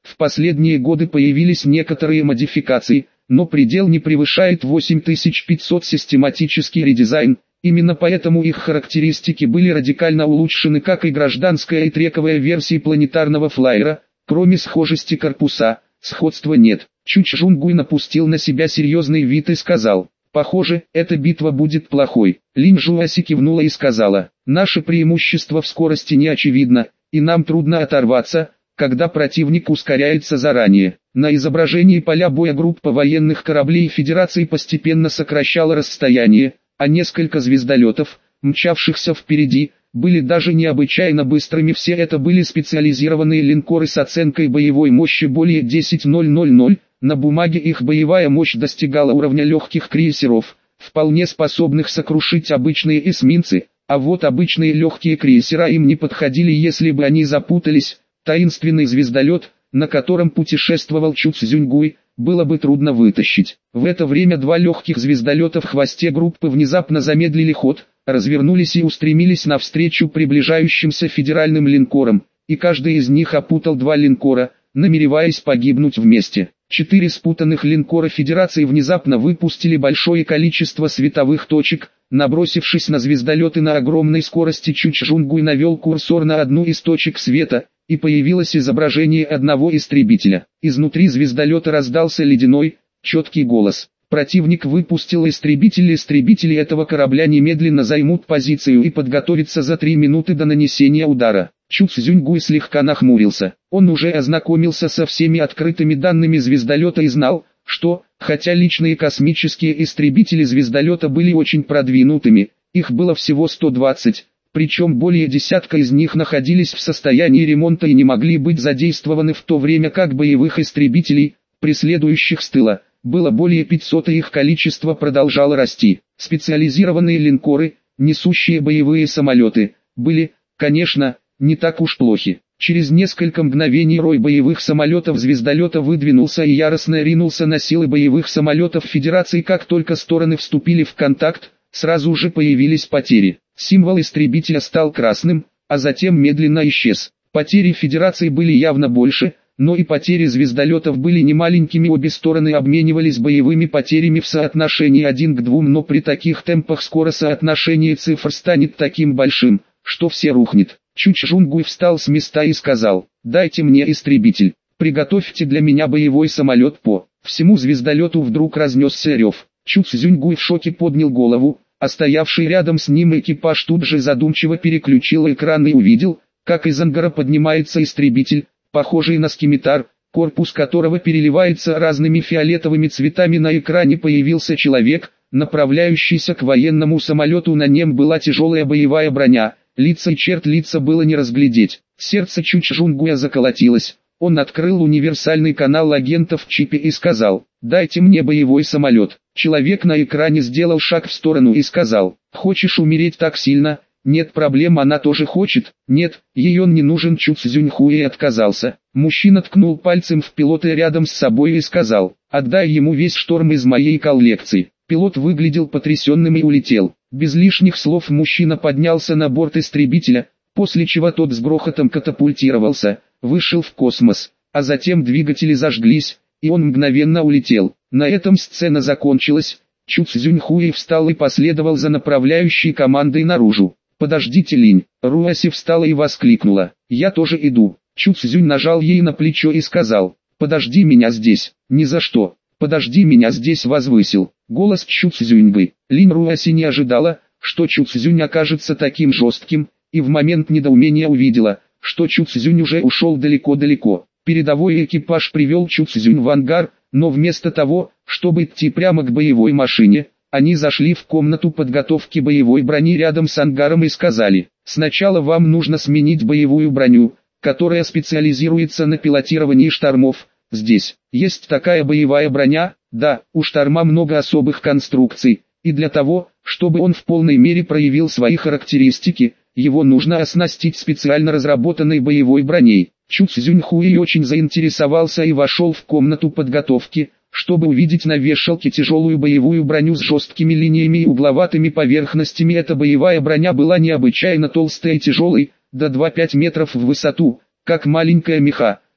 В последние годы появились некоторые модификации, но предел не превышает восемь тысяч пятьсот. Систематический редизайн. Именно поэтому их характеристики были радикально улучшены, как и гражданская и трековая версии планетарного флайера. Кроме схожести корпуса, сходства нет. Чучжунгуй напустил на себя серьезный вид и сказал: «Похоже, эта битва будет плохой». Линь Жуаси кивнула и сказала: «Наше преимущество в скорости не очевидно, и нам трудно оторваться, когда противник ускоряется заранее». На изображении поля боя группа военных кораблей Федерации постепенно сокращала расстояние, а несколько звездолетов, мчавшихся впереди, были даже необычайно быстрыми. Все это были специализированные линкоры с оценкой боевой мощи более десять тысяч. На бумаге их боевая мощь достигала уровня легких крейсеров, вполне способных сокрушить обычные эсминцы, а вот обычные легкие крейсера им не подходили, если бы они запутались. Таинственный звездолет, на котором путешествовал Чуцзюньгуй, было бы трудно вытащить. В это время два легких звездолета в хвосте группы внезапно замедлили ход, развернулись и устремились навстречу приближающимся федеральным линкорам, и каждый из них опутал два линкора, намереваясь погибнуть вместе. Четыре спутанных линкора Федерации внезапно выпустили большое количество световых точек. Набросившись на звездолеты на огромной скорости, Чучжунгуй навел курсор на одну из точек света, и появилось изображение одного истребителя. Изнутри звездолета раздался ледяной, четкий голос: «Противник выпустил истребитель. Истребители этого корабля немедленно займут позицию и подготовятся за три минуты до нанесения удара». Чуцзюньгуй слегка нахмурился. Он уже ознакомился со всеми открытыми данными звездолета и знал, что, хотя личные космические истребители звездолета были очень продвинутыми, их было всего сто двадцать, причем более десятка из них находились в состоянии ремонта и не могли быть задействованы, в то время как боевых истребителей, преследующих с тыла, было более пятисот, и их количество продолжало расти. Специализированные линкоры, несущие боевые самолеты, были, конечно, не так уж плохи. Через несколько мгновений рой боевых самолетов звездолета выдвинулся и яростно ринулся на силы боевых самолетов Федерации. Как только стороны вступили в контакт, сразу же появились потери. Символ истребителя стал красным, а затем медленно исчез. Потери Федерации были явно больше, но и потери звездолетов были немаленькими. Обе стороны обменивались боевыми потерями в соотношении один к двум, но при таких темпах скоро соотношение цифр станет таким большим, что все рухнет. Чучжунгуй встал с места и сказал: «Дайте мне истребитель, приготовьте для меня боевой самолет». По всему звездолету вдруг разнесся рев. Чуцзюньгуй в шоке поднял голову, а стоявший рядом с ним экипаж тут же задумчиво переключил экран и увидел, как из ангара поднимается истребитель, похожий на скимитар, корпус которого переливается разными фиолетовыми цветами. На экране появился человек, направляющийся к военному самолету. На нем была тяжелая боевая броня. Лица и черт лица было не разглядеть. Сердце Чучжунгуя заколотилось. Он открыл универсальный канал агентов в чипе и сказал: «Дайте мне боевой самолет». Человек на экране сделал шаг в сторону и сказал: «Хочешь умереть так сильно?» «Нет проблем, она тоже хочет». «Нет, ей он не нужен». Чуцзюньхуй отказался. Мужчина ткнул пальцем в пилота рядом с собой и сказал: «Отдай ему весь шторм из моей коллекции». Пилот выглядел потрясенным и улетел. Без лишних слов мужчина поднялся на борт истребителя, после чего тот с грохотом катапультировался, вышел в космос, а затем двигатели зажглись, и он мгновенно улетел. На этом сцена закончилась. Чуцзюньхуй встал и последовал за направляющей командой наружу. «Подождите, Линь!» Руаси встала и воскликнула: «Я тоже иду». Чуцзюнь нажал ей на плечо и сказал: «Подожди меня здесь». «Ни за что». «Подожди меня здесь», возвысил голос Чуцзюньбы. Линь Руаси не ожидала, что Чуцзюнь окажется таким жестким, и в момент недоумения увидела, что Чуцзюнь уже ушел далеко-далеко. Передовой экипаж привел Чуцзюнь в ангар, но вместо того, чтобы идти прямо к боевой машине, они зашли в комнату подготовки боевой брони рядом с ангаром и сказали: «Сначала вам нужно сменить боевую броню, которая специализируется на пилотировании штормов. Здесь есть такая боевая броня. Да, у шторма много особых конструкций, и для того, чтобы он в полной мере проявил свои характеристики, его нужно оснастить специально разработанной боевой броней». Чуцзюньхуй очень заинтересовался и вошел в комнату подготовки, чтобы увидеть на вешалке тяжелую боевую броню с жесткими линиями и угловатыми поверхностями. Эта боевая броня была необычайно толстой и тяжелой, до двадцати пяти метров в высоту, как маленькая меха,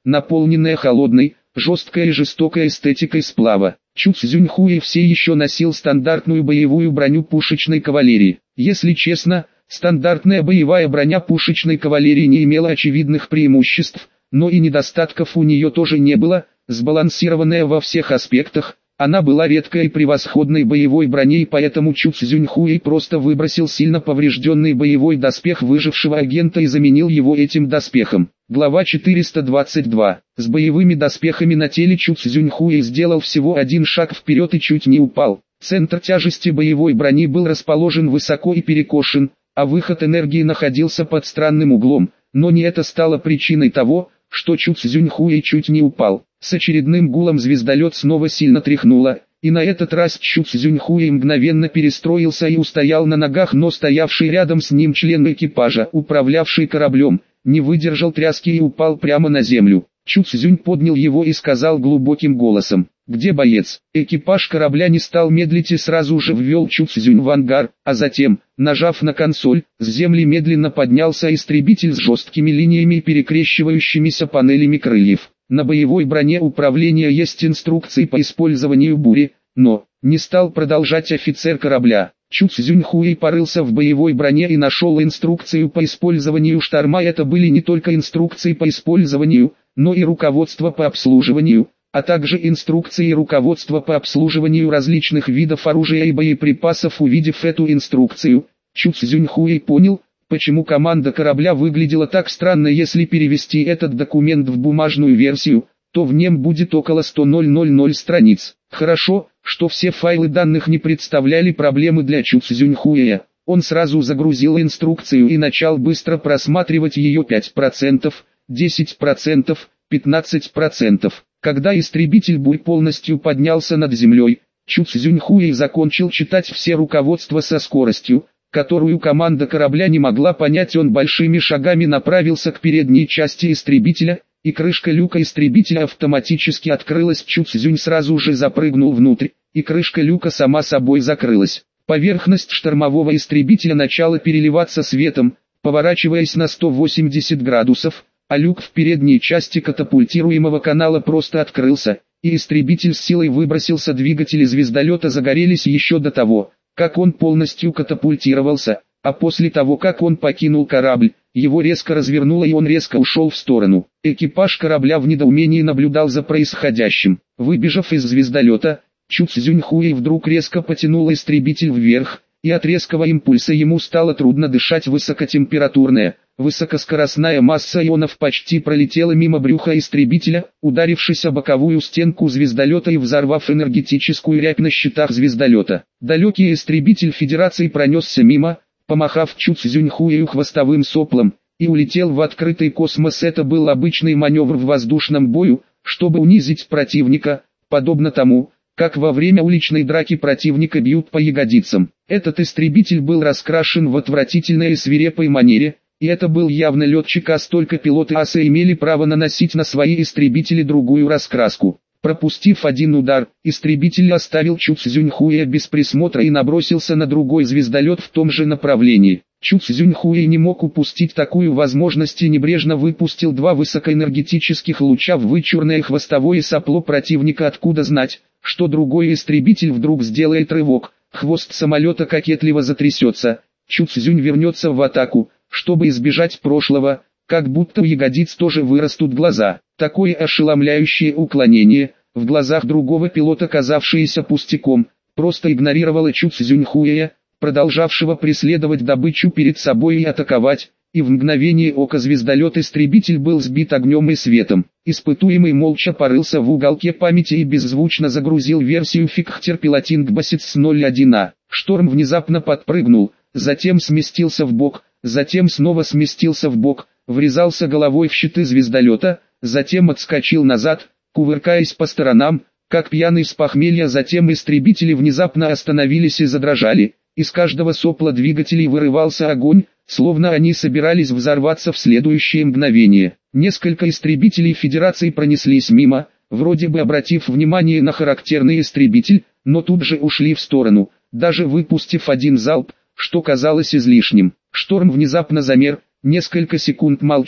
наполненная холодной, жесткой и жестокой эстетикой сплава. Чу Цзюньхуэй все еще носил стандартную боевую броню пушечной кавалерии. Если честно, стандартная боевая броня пушечной кавалерии не имела очевидных преимуществ, но и недостатков у нее тоже не было. Сбалансированная во всех аспектах, она была редкой и превосходной боевой броней, поэтому Чу Цзюньхуэй просто выбросил сильно поврежденный боевой доспех выжившего агента и заменил его этим доспехом. Глава четыреста двадцать два. С боевыми доспехами на теле Чу Цзюньхуэй сделал всего один шаг вперед и чуть не упал. Центр тяжести боевой брони был расположен высоко и перекошен, а выход энергии находился под странным углом, но не это стало причиной того, что Чу Цзюньхуэй чуть не упал. С очередным гулом звездолет снова сильно тряхнуло, и на этот раз Чу Цзюньхуэй мгновенно перестроился и устоял на ногах, но стоявший рядом с ним член экипажа, управлявший кораблем, не выдержал тряски и упал прямо на землю. Чу Цзюнь поднял его и сказал глубоким голосом: «Где боец?» Экипаж корабля не стал медлить и сразу же ввел Чу Цзюнь в ангар, а затем, нажав на консоль, с земли медленно поднялся истребитель с жесткими линиями и перекрещивающимися панелями крыльев. На боевой броне управления есть инструкции по использованию бури, но, не стал продолжать офицер корабля. Чу Цзюньхуэй порылся в боевой броне и нашел инструкцию по использованию шторма. Это были не только инструкции по использованию, но и руководство по обслуживанию, а также инструкции и руководство по обслуживанию различных видов оружия и боеприпасов. Увидев эту инструкцию, Чу Цзюньхуэй понял, почему команда корабля выглядела так странно. Если перевести этот документ в бумажную версию, то в нем будет около ста страниц. Хорошо, что все файлы данных не представляли проблемы для Чу Цзюньхуэя. Он сразу загрузил инструкцию и начал быстро просматривать ее. пять процентов, десять процентов, пятнадцать процентов. Когда истребитель Буй полностью поднялся над землей, Чу Цзюньхуэй закончил читать все руководства со скоростью, которую команда корабля не могла понять. Он большими шагами направился к передней части истребителя, и крышка люка истребителя автоматически открылась. Чу Цзюнь сразу же запрыгнул внутрь, и крышка люка сама собой закрылась. Поверхность штормового истребителя начала переливаться светом, поворачиваясь на сто восемьдесят градусов, а люк в передней части катапультируемого канала просто открылся, и истребитель с силой выбросился. Двигатели звездолета загорелись еще до того, как он полностью катапультировался, а после того, как он покинул корабль, его резко развернуло и он резко ушел в сторону. Экипаж корабля в недоумении наблюдал за происходящим. Выбежав из звездолета, Чу Цзюньхуэй вдруг резко потянул истребитель вверх, и от резкого импульса ему стало трудно дышать. Высокотемпературная, высокоскоростная масса ионов почти пролетела мимо брюха истребителя, ударившись о боковую стенку звездолета и взорвав энергетическую рябь на щитах звездолета. Далекий истребитель Федерации пронесся мимо, помахав Чу Цзюньхуэю хвостовым соплом, и улетел в открытый космос. Это был обычный маневр в воздушном бою, чтобы унизить противника, подобно тому, как во время уличной драки противника бьют по ягодицам. Этот истребитель был раскрашен в отвратительной и свирепой манере, и это был явно летчик АС, только пилоты АСа имели право наносить на свои истребители другую раскраску. Пропустив один удар, истребитель оставил Чу Цзюньхуэя без присмотра и набросился на другой звездолет в том же направлении. Чу Цзюньхуэй не мог упустить такую возможность и небрежно выпустил два высокоэнергетических луча в вычурное хвостовое сопло противника. Откуда знать, что другой истребитель вдруг сделает рывок, хвост самолета кокетливо затрясется, Чу Цзюнь вернется в атаку, чтобы избежать прошлого, как будто у ягодиц тоже вырастут глаза. Такое ошеломляющее уклонение, в глазах другого пилота казавшееся пустяком, просто игнорировало Чу Цзюньхуэя, продолжавшего преследовать добычу перед собой и атаковать, и в мгновение ока звездолет-истребитель был сбит огнем и светом. Испытуемый молча порылся в уголке памяти и беззвучно загрузил версию Fighter Piloting Basis ноль один А. Шторм внезапно подпрыгнул, затем сместился в бок, затем снова сместился в бок, врезался головой в щиты звездолета, затем отскочил назад, кувыркаясь по сторонам, как пьяный с похмелья. Затем истребители внезапно остановились и задрожали. Из каждого сопла двигателей вырывался огонь, словно они собирались взорваться в следующее мгновение. Несколько истребителей Федерации пронеслись мимо, вроде бы обратив внимание на характерный истребитель, но тут же ушли в сторону, даже выпустив один залп, что казалось излишним. Шторм внезапно замер, несколько секунд молчал,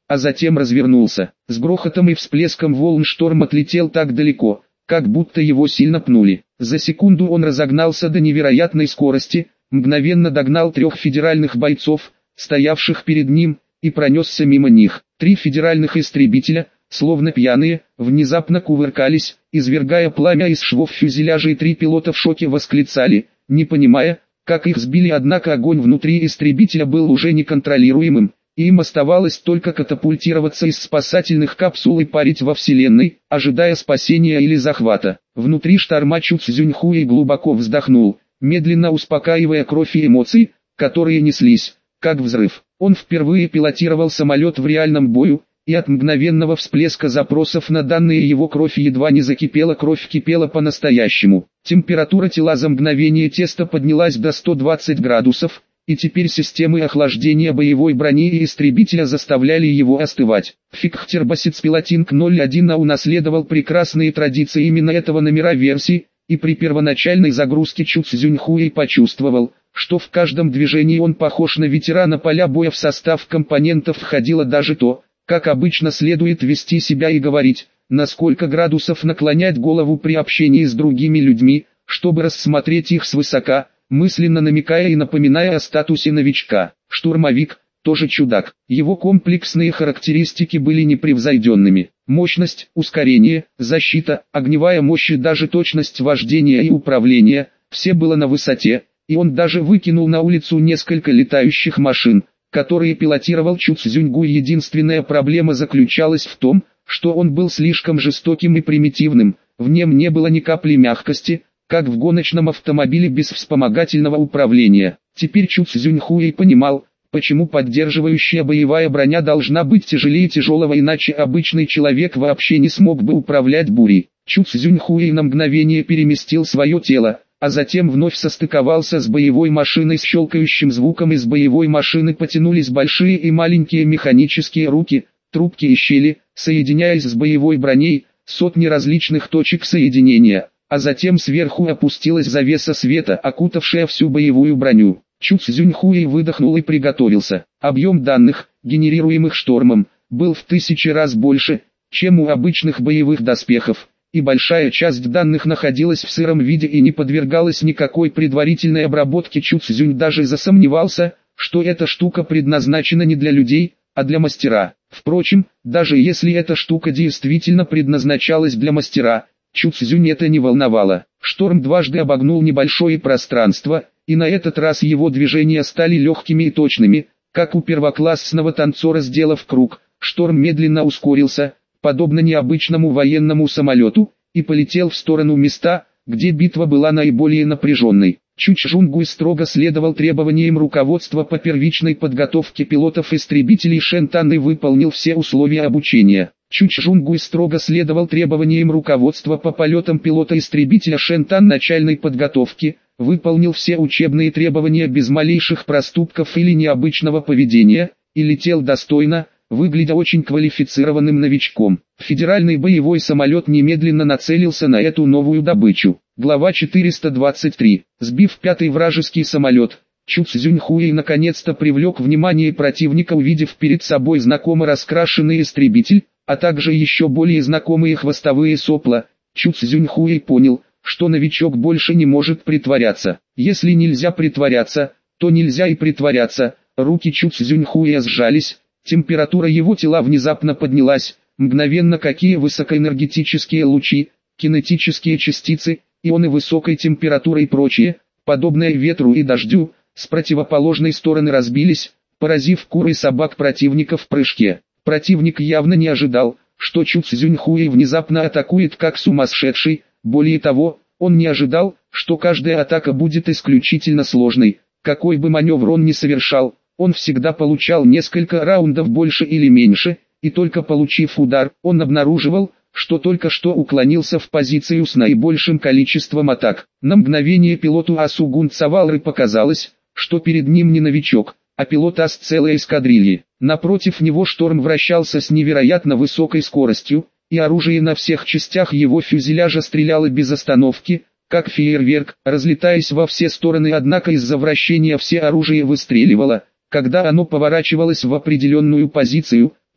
а затем развернулся. С грохотом и всплеском волн шторм отлетел так далеко, как будто его сильно пнули. За секунду он разогнался до невероятной скорости, мгновенно догнал трех федеральных бойцов, стоявших перед ним, и пронесся мимо них. Три федеральных истребителя, словно пьяные, внезапно кувыркались, извергая пламя из швов фюзеляжа, и три пилота в шоке восклицали, не понимая, как их сбили, однако огонь внутри истребителя был уже неконтролируемым, и им оставалось только катапультироваться из спасательных капсул и парить во Вселенной, ожидая спасения или захвата. Внутри шторма Чу Цзюньхуэй глубоко вздохнул, медленно успокаивая кровь и эмоции, которые неслись, как взрыв. Он впервые пилотировал самолет в реальном бою, и от мгновенного всплеска запросов на данные его кровь едва не закипела, кровь кипела по-настоящему. Температура тела за мгновение теста поднялась до ста двадцати градусов, и теперь системы охлаждения боевой брони и истребителя заставляли его остывать. Фихтербасицпилотинг ноль один А унаследовал прекрасные традиции именно этого номера версии, и при первоначальной загрузке Чу Цзюньхуэй почувствовал, что в каждом движении он похож на ветерана поля боя. В состав компонентов входило даже то, как обычно следует вести себя и говорить, на сколько градусов наклонять голову при общении с другими людьми, чтобы рассмотреть их свысока, мысленно намекая и напоминая о статусе новичка. Штурмовик, тоже чудак. Его комплексные характеристики были непревзойденными. Мощность, ускорение, защита, огневая мощь и даже точность вождения и управления – все было на высоте, и он даже выкинул на улицу несколько летающих машин, которые пилотировал Чу Цзюньгуй. Единственная проблема заключалась в том, что он был слишком жестоким и примитивным, в нем не было ни капли мягкости, как в гоночном автомобиле без вспомогательного управления. Теперь Чу Цзюньхуэй понимал, почему поддерживающая боевая броня должна быть тяжелее тяжелого, иначе обычный человек вообще не смог бы управлять бурей. Чу Цзюньхуэй на мгновение переместил свое тело, а затем вновь состыковался с боевой машиной с щелкающим звуком. Из боевой машины потянулись большие и маленькие механические руки, трубки и щели, соединяясь с боевой броней, сотни различных точек соединения, а затем сверху опустилась завеса света, окутавшая всю боевую броню. Чу Цзюньхуэй выдохнул и приготовился. Объем данных, генерируемых штормом, был в тысячи раз больше, чем у обычных боевых доспехов, и большая часть данных находилась в сыром виде и не подвергалась никакой предварительной обработке. Чу Цзюнь даже засомневался, что эта штука предназначена не для людей, а для мастера. Впрочем, даже если эта штука действительно предназначалась для мастера, Чу Цзюнь это не волновало. Шторм дважды обогнул небольшое пространство, и на этот раз его движения стали легкими и точными, как у первоклассного танцора. Сделав круг, шторм медленно ускорился, подобно необычному военному самолету, и полетел в сторону места, где битва была наиболее напряженной. Чу Цзюньгуй строго следовал требованиям руководства по первичной подготовке пилотов-истребителей Шентан и выполнил все условия обучения. Чу Цзюньгуй строго следовал требованиям руководства по полетам пилота-истребителя Шентан начальной подготовки, выполнил все учебные требования без малейших проступков или необычного поведения, и летел достойно, выглядя очень квалифицированным новичком. Федеральный боевой самолет немедленно нацелился на эту новую добычу. Глава четыреста двадцать три. Сбив пятый вражеский самолет, Чу Цзюньхуэй наконец-то привлек внимание противника, увидев перед собой знакомо раскрашенный истребитель, а также еще более знакомые хвостовые сопла. Чу Цзюньхуэй понял, что новичок больше не может притворяться. Если нельзя притворяться, то нельзя и притворяться. Руки Чу Цзюньхуэя сжались, температура его тела внезапно поднялась, мгновенно какие высокоэнергетические лучи, кинетические частицы, ионы высокой температуры и прочее, подобное ветру и дождю, с противоположной стороны разбились, поразив кур и собак противника в прыжке. Противник явно не ожидал, что Чу Цзюньхуэй внезапно атакует как сумасшедший. Более того, он не ожидал, что каждая атака будет исключительно сложной. Какой бы маневр он ни совершал, он всегда получал несколько раундов больше или меньше, и только получив удар, он обнаруживал, что только что уклонился в позицию с наибольшим количеством атак. На мгновение пилоту Асу Гунцавалры показалось, что перед ним не новичок, а пилот Ас целой эскадрильи. Напротив него шторм вращался с невероятно высокой скоростью, и оружие на всех частях его фюзеляжа стреляло без остановки, как фейерверк, разлетаясь во все стороны. Однако из-за вращения все оружие выстреливало, когда оно поворачивалось в определенную позицию,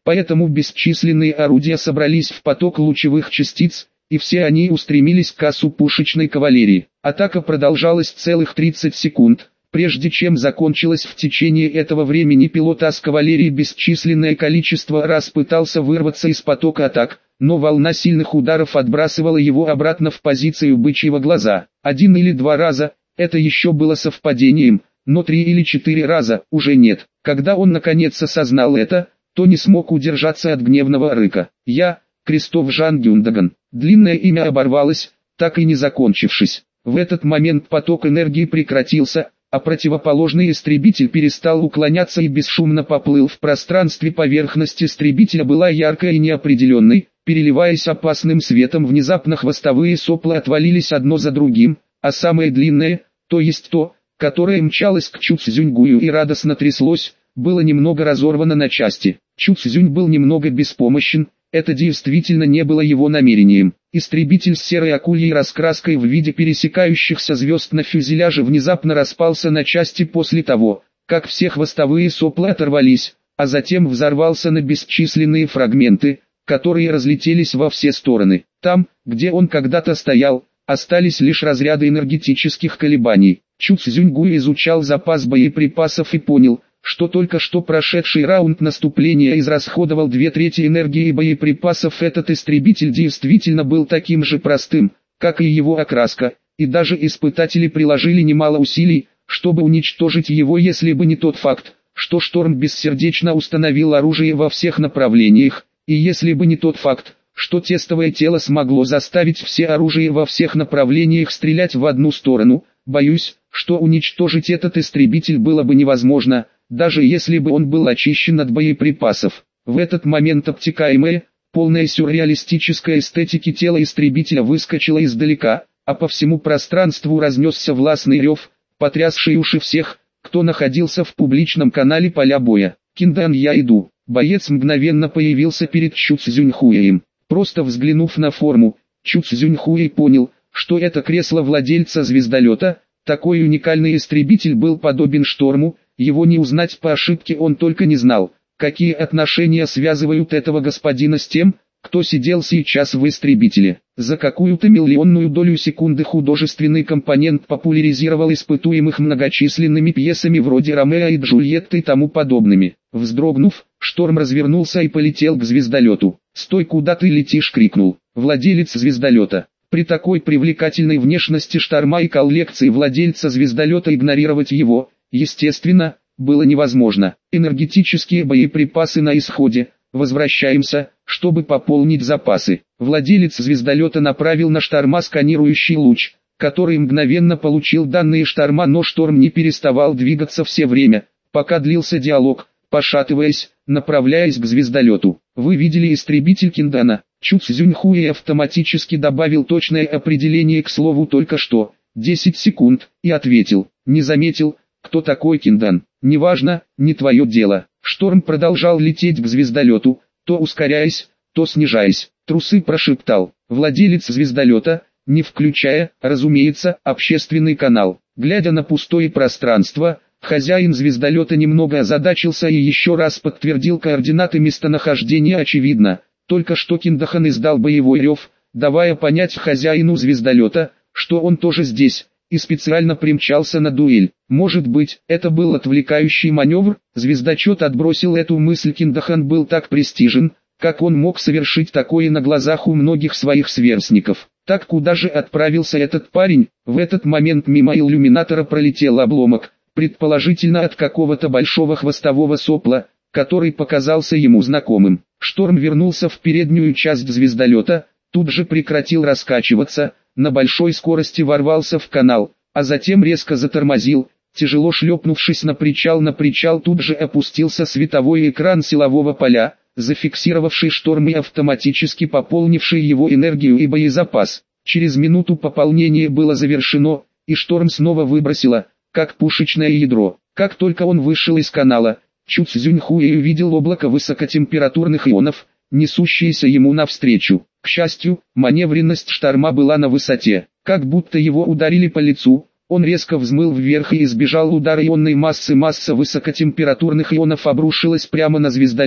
Поэтому бесчисленные орудия собрались в поток лучевых частиц, и все они устремились к асу пушечной кавалерии. Атака продолжалась целых тридцать секунд. Прежде чем закончилась, в течение этого времени пилот ас кавалерии бесчисленное количество раз пытался вырваться из потока атак, но волна сильных ударов отбрасывала его обратно в позицию бычьего глаза. Один или два раза, это еще было совпадением, но три или четыре раза уже нет. Когда он наконец осознал это, то не смог удержаться от гневного рыка. «Я, Кристоф Жан Гюндаган». Длинное имя оборвалось, так и не закончившись. В этот момент поток энергии прекратился, а противоположный истребитель перестал уклоняться и бесшумно поплыл в пространстве. Поверхность истребителя была яркой и неопределенной, переливаясь опасным светом. Внезапно хвостовые сопла отвалились одно за другим, а самое длинное, то есть то, которое мчалось к Чу Цзюньгую и радостно тряслось, было немного разорвано на части. Чу Цзюнь был немного беспомощен, это действительно не было его намерением. Истребитель с серой акульей раскраской в виде пересекающихся звезд на фюзеляже внезапно распался на части после того, как все хвостовые сопла оторвались, а затем взорвался на бесчисленные фрагменты, которые разлетелись во все стороны. Там, где он когда-то стоял, остались лишь разряды энергетических колебаний. Чу Цзюньгуй изучал запас боеприпасов и понял, что только что прошедший раунд наступления израсходовал две трети энергии боеприпасов. Этот истребитель действительно был таким же простым, как и его окраска, и даже испытатели приложили немало усилий, чтобы уничтожить его, если бы не тот факт, что Шторм бессердечно установил оружие во всех направлениях, и если бы не тот факт, что тестовое тело смогло заставить все оружие во всех направлениях стрелять в одну сторону. Боюсь, что уничтожить этот истребитель было бы невозможно, даже если бы он был очищен от боеприпасов. В этот момент обтекаемое, полное сюрреалистической эстетики тело истребителя выскочило издалека, а по всему пространству разнесся властный рев, потрясший уши всех, кто находился в публичном канале поля боя. «Киндан, я иду». Боец мгновенно появился перед Чу Цзюньхуем. Просто взглянув на форму, Чу Цзюньхуй понял, что это кресло владельца звездолета. Такой уникальный истребитель был подобен Шторму, его не узнать по ошибке. Он только не знал, какие отношения связывают этого господина с тем, кто сидел сейчас в истребителе. За какую-то миллионную долю секунды художественный компонент популяризировал испытуемых многочисленными пьесами вроде Ромео и Джульетты и тому подобными. Вздрогнув, Шторм развернулся и полетел к звездолету. «Стой, куда ты летишь!» — крикнул владелец звездолета. При такой привлекательной внешности Шторма и коллекции владельца звездолета игнорировать его, естественно, было невозможно. Энергетические боеприпасы на исходе. Возвращаемся, чтобы пополнить запасы. Владелец звездолета направил на Шторма сканирующий луч, который мгновенно получил данные Шторма, но Шторм не переставал двигаться все время, пока длился диалог, пошатываясь, направляясь к звездолету. «Вы видели истребитель Киндана?» Чу Цзюньхуй автоматически добавил точное определение к слову «только что», десять секунд, и ответил: «Не заметил, кто такой Киндан. Неважно, не твое дело». Шторм продолжал лететь к звездолету, то ускоряясь, то снижаясь. «Трусы», прошептал владелец звездолета, не включая, разумеется, общественный канал. Глядя на пустое пространство, хозяин звездолета немного озадачился и еще раз подтвердил координаты местонахождения. Очевидно, только что Киндахан издал боевой рев, давая понять хозяину звездолета, что он тоже здесь, и специально примчался на дуэль. Может быть, это был отвлекающий маневр? Звездочет отбросил эту мысль. Киндахан был так престижен, как он мог совершить такое на глазах у многих своих сверстников. Так куда же отправился этот парень? В этот момент мимо иллюминатора пролетел обломок, предположительно от какого-то большого хвостового сопла, который показался ему знакомым. Шторм вернулся в переднюю часть звездолета, тут же прекратил раскачиваться, на большой скорости ворвался в канал, а затем резко затормозил, тяжело шлепнувшись на причал. На причал тут же опустился световой экран силового поля, зафиксировавший Шторм и автоматически пополнивший его энергию и боезапас. Через минуту пополнение было завершено, и Шторм снова выбросило, как пушечное ядро. Как только он вышел из канала, Чу Цзюньхуй увидел облако высокотемпературных ионов, несущиеся ему навстречу. К счастью, маневренность Шторма была на высоте. Как будто его ударили по лицу, он резко взмыл вверх и избежал удара ионной массы. Масса высокотемпературных ионов обрушилась прямо на звездолет,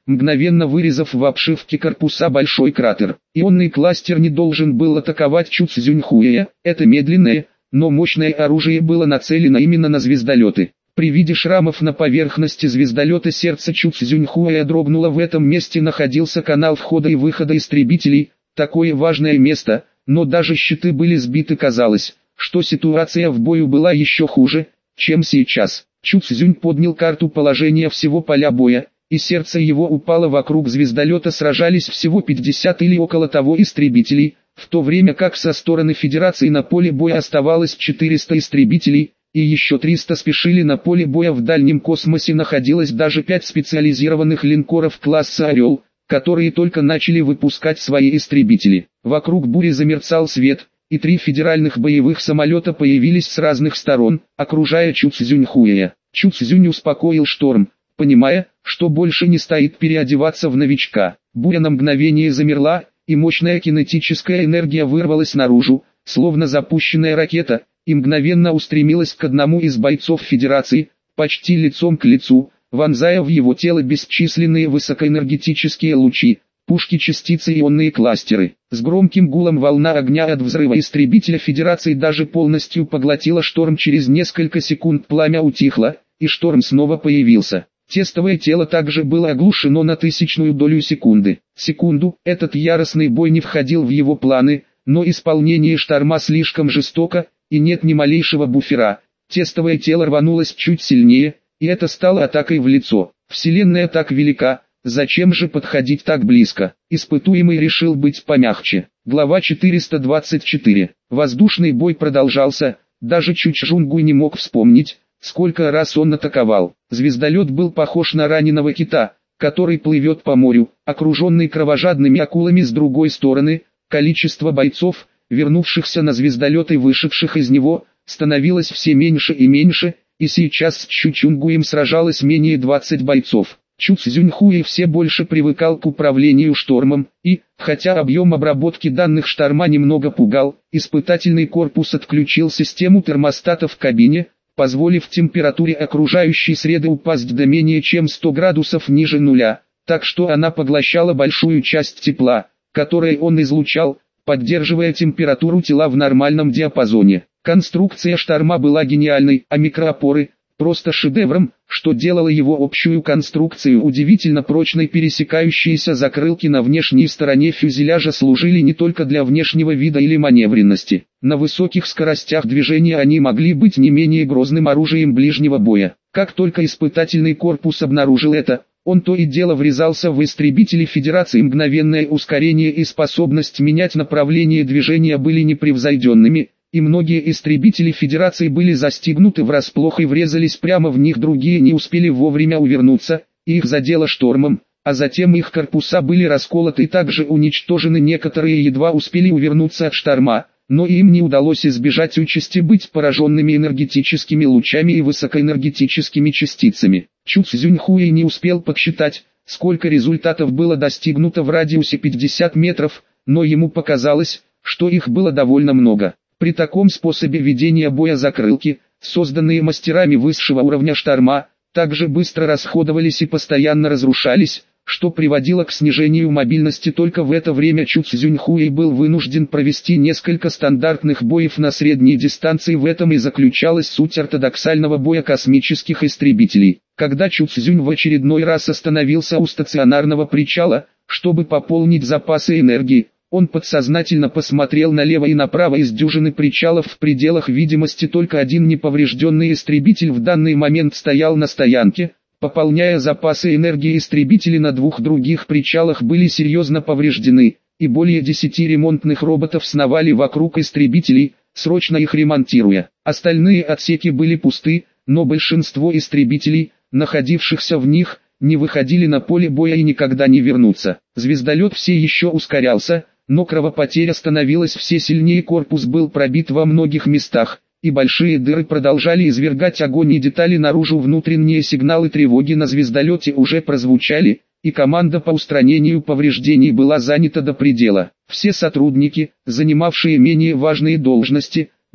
мгновенно вырезав в обшивке корпуса большой кратер. Ионный кластер не должен был атаковать Чу Цзюньхуя, это медленное, но мощное оружие было нацелено именно на звездолеты. При виде шрамов на поверхности звездолета сердце Чу Цзюньхуя дрогнуло. В этом месте находился канал входа и выхода истребителей, такое важное место, но даже щиты были сбиты. Казалось, что ситуация в бою была еще хуже, чем сейчас. Чу Цзюнь поднял карту положения всего поля боя, и сердце его упало. Вокруг звездолета сражались всего пятьдесят или около того истребителей, в то время как со стороны Федерации на поле боя оставалось четыреста истребителей, и еще триста спешили на поле боя. В дальнем космосе находилось даже пять специализированных линкоров класса «Орел», которые только начали выпускать свои истребители. Вокруг бури замерцал свет, и три федеральных боевых самолета появились с разных сторон, окружая Чу Цзюньхуя. Чу Цзюнь успокоил шторм, понимая, что больше не стоит переодеваться в новичка. Буря на мгновение замерла, и мощная кинетическая энергия вырвалась наружу, словно запущенная ракета, и мгновенно устремилась к одному из бойцов Федерации, почти лицом к лицу, вонзая в его тело бесчисленные высокоэнергетические лучи, пушки, частицы, ионные кластеры. С громким гулом волна огня от взрыва истребителя Федерации даже полностью поглотила шторм. Через несколько секунд пламя утихло, и шторм снова появился. Тестовое тело также было оглушено на тысячную долю секунды. Секунду, этот яростный бой не входил в его планы, но исполнение шторма слишком жестоко, и нет ни малейшего буфера. Тестовое тело рванулось чуть сильнее, и это стало атакой в лицо. Вселенная так велика, зачем же подходить так близко? Испытуемый решил быть помягче. Глава четыреста двадцать четыре. Воздушный бой продолжался, даже Чу Чжунгуй не мог вспомнить, сколько раз он атаковал. Звездолет был похож на раненого кита, который плывет по морю, окруженный кровожадными акулами. С другой стороны, количество бойцов, вернувшихся на звездолет и вышедших из него, становилось все меньше и меньше, и сейчас с Чу Чжунгуем сражалось менее двадцати бойцов. Чу Цзюньхуй все больше привыкал к управлению штормом, и, хотя объем обработки данных шторма немного пугал, испытательный корпус отключил систему термостата в кабине, позволив температуре окружающей среды упасть до менее чем ста градусов ниже нуля, так что она поглощала большую часть тепла, которое он излучал, поддерживая температуру тела в нормальном диапазоне. Конструкция шторма была гениальной, а микроопоры – просто шедевром, что делало его общую конструкцию удивительно прочной. Пересекающиеся закрылки на внешней стороне фюзеляжа служили не только для внешнего вида или маневренности. На высоких скоростях движения они могли быть не менее грозным оружием ближнего боя. Как только испытательный корпус обнаружил это, он то и дело врезался в истребители Федерации. Мгновенное ускорение и способность менять направление движения были непревзойденными, и многие истребители Федерации были застигнуты врасплох и врезались прямо в них. Другие не успели вовремя увернуться, и их задело штормом, а затем их корпуса были расколоты и также уничтожены. Некоторые едва успели увернуться от шторма, но им не удалось избежать участи быть пораженными энергетическими лучами и высокоэнергетическими частицами. Чу Цзюньхуй не успел подсчитать, сколько результатов было достигнуто в радиусе пятидесяти метров, но ему показалось, что их было довольно много. При таком способе ведения боя закрылки, созданные мастерами высшего уровня шторма, также быстро расходовались и постоянно разрушались, что приводило к снижению мобильности. Только в это время Чу Цзюньхуй был вынужден провести несколько стандартных боев на средней дистанции. В этом и заключалась суть ортодоксального боя космических истребителей. Когда Чу Цзюнь в очередной раз остановился у стационарного причала, чтобы пополнить запасы энергии, он подсознательно посмотрел налево и направо. Из дюжины причалов в пределах видимости только один неповрежденный истребитель в данный момент стоял на стоянке, пополняя запасы энергии. Истребители на двух других причалах были серьезно повреждены, и более десяти ремонтных роботов сновали вокруг истребителей, срочно их ремонтируя. Остальные отсеки были пусты, но большинство истребителей, находившихся в них, не выходили на поле боя и никогда не вернутся. Звездолет все еще ускорялся, но кровопотеря становилась все сильнее. Корпус был пробит во многих местах, и большие дыры продолжали извергать огонь и детали наружу. Внутренние сигналы тревоги на звездолете уже прозвучали, и команда по устранению повреждений была занята до предела. Все сотрудники, занимавшие менее важные должности,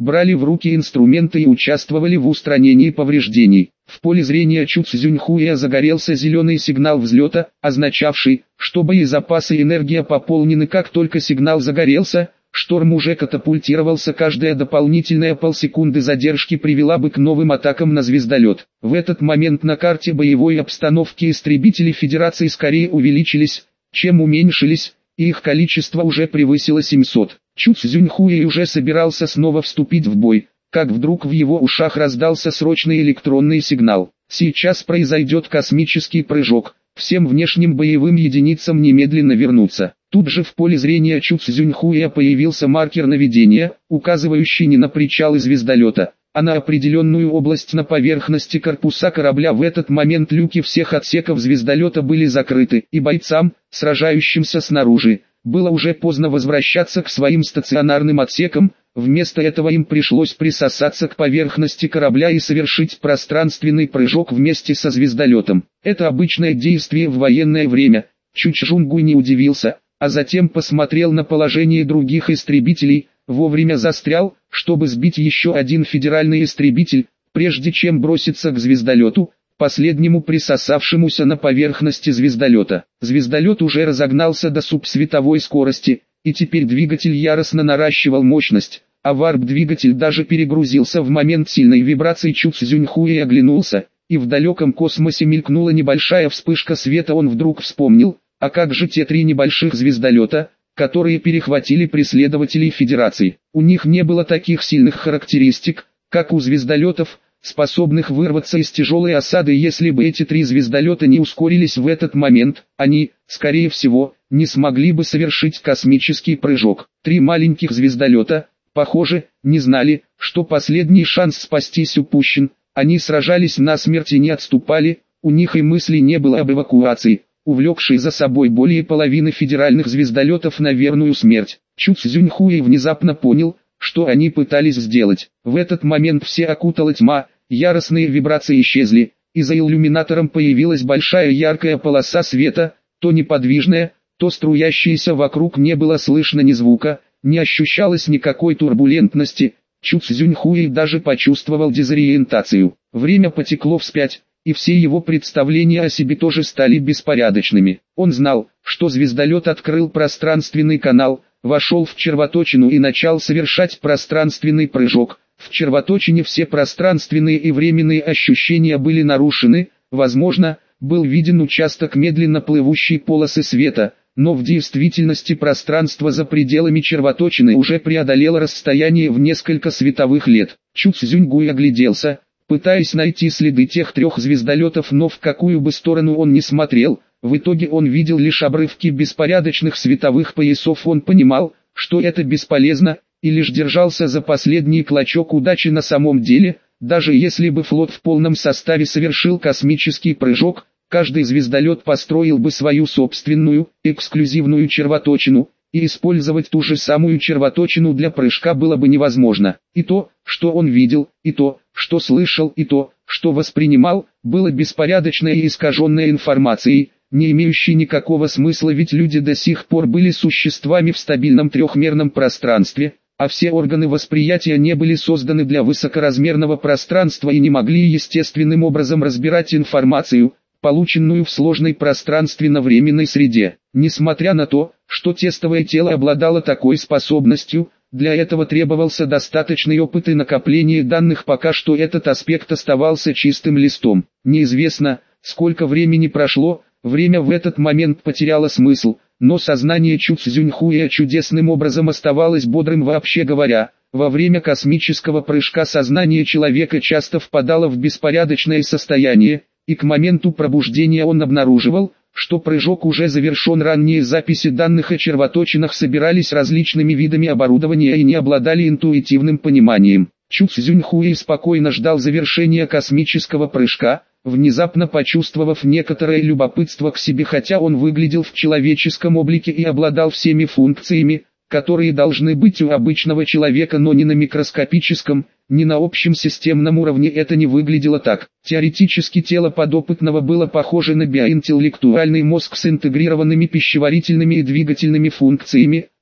брали в руки инструменты и участвовали в устранении повреждений. В поле зрения Чу Цзюньхуя загорелся зеленый сигнал взлета, означавший, что боезапасы и энергия пополнены. Как только сигнал загорелся, шторм уже катапультировался. Каждая дополнительная полсекунды задержки привела бы к новым атакам на звездолет. В этот момент на карте боевой обстановки истребители Федерации скорее увеличились, чем уменьшились, и их количество уже превысило семьсот. Чу Цзюньхуй уже собирался снова вступить в бой, как вдруг в его ушах раздался срочный электронный сигнал. Сейчас произойдет космический прыжок, всем внешним боевым единицам немедленно вернуться. Тут же в поле зрения Чу Цзюньхуя появился маркер наведения, указывающий не на причалы звездолета, а на определенную область на поверхности корпуса корабля. В этот момент люки всех отсеков звездолета были закрыты, и бойцам, сражающимся снаружи, было уже поздно возвращаться к своим стационарным отсекам. Вместо этого им пришлось присосаться к поверхности корабля и совершить пространственный прыжок вместе со звездолетом. Это обычное действие в военное время. Чу Чжунгуй не удивился, а затем посмотрел на положение других истребителей, вовремя застрял, чтобы сбить еще один федеральный истребитель, прежде чем броситься к звездолету, последнему присосавшемуся на поверхности звездолета. Звездолет уже разогнался до субсветовой скорости, и теперь двигатель яростно наращивал мощность, а варп-двигатель даже перегрузился. В момент сильной вибрации Чу Цзюньхуй оглянулся, и в далеком космосе мелькнула небольшая вспышка света. Он вдруг вспомнил, а как же те три небольших звездолета, которые перехватили преследователей Федерации. У них не было таких сильных характеристик, как у звездолетов, способных вырваться из тяжелой осады. Если бы эти три звездолета не ускорились в этот момент, они, скорее всего, не смогли бы совершить космический прыжок. Три маленьких звездолета, похоже, не знали, что последний шанс спастись упущен. Они сражались насмерть и не отступали, у них и мысли не было об эвакуации, увлекшей за собой более половины федеральных звездолетов на верную смерть. Чу Цзюньхуй внезапно понял, что они пытались сделать. В этот момент все окутала тьма, яростные вибрации исчезли, и за иллюминатором появилась большая яркая полоса света, то неподвижная, то струящаяся. Вокруг не было слышно ни звука, не ощущалось никакой турбулентности. Чу Цзюньхуй даже почувствовал дезориентацию. Время потекло вспять, и все его представления о себе тоже стали беспорядочными. Он знал, что звездолет открыл пространственный канал, вошел в червоточину и начал совершать пространственный прыжок. В червоточине все пространственные и временные ощущения были нарушены, возможно, был виден участок медленно плывущей полосы света, но в действительности пространство за пределами червоточины уже преодолело расстояние в несколько световых лет. Чу Цзюньгуй огляделся, пытаясь найти следы тех трех звездолетов, но в какую бы сторону он ни смотрел, в итоге он видел лишь обрывки беспорядочных световых поясов. Он понимал, что это бесполезно, и лишь держался за последний клочок удачи. На самом деле, даже если бы флот в полном составе совершил космический прыжок, каждый звездолет построил бы свою собственную, эксклюзивную червоточину, и использовать ту же самую червоточину для прыжка было бы невозможно. И то, что он видел, и то, что слышал, и то, что воспринимал, было беспорядочной и искаженной информацией, не имеющей никакого смысла, ведь люди до сих пор были существами в стабильном трехмерном пространстве, а все органы восприятия не были созданы для высокоразмерного пространства и не могли естественным образом разбирать информацию, полученную в сложной пространственно-временной среде. Несмотря на то, что тестовое тело обладало такой способностью, для этого требовался достаточный опыт и накопление данных. Пока что этот аспект оставался чистым листом. Неизвестно, сколько времени прошло, время в этот момент потеряло смысл, но сознание Чу Цзюньхуя чудесным образом оставалось бодрым. Вообще говоря, во время космического прыжка сознание человека часто впадало в беспорядочное состояние, и к моменту пробуждения он обнаруживал, что прыжок уже завершен. Ранние записи данных о червоточинах собирались различными видами оборудования и не обладали интуитивным пониманием. Чу Цзюньхуй спокойно ждал завершения космического прыжка, внезапно почувствовав некоторое любопытство к себе. Хотя он выглядел в человеческом облике и обладал всеми функциями, которые должны быть у обычного человека, но ни на микроскопическом, ни на общем системном уровне это не выглядело так. Теоретически тело подопытного было похоже на биоинтеллектуальный мозг с интегрированными пищеварительными и двигательными функциями,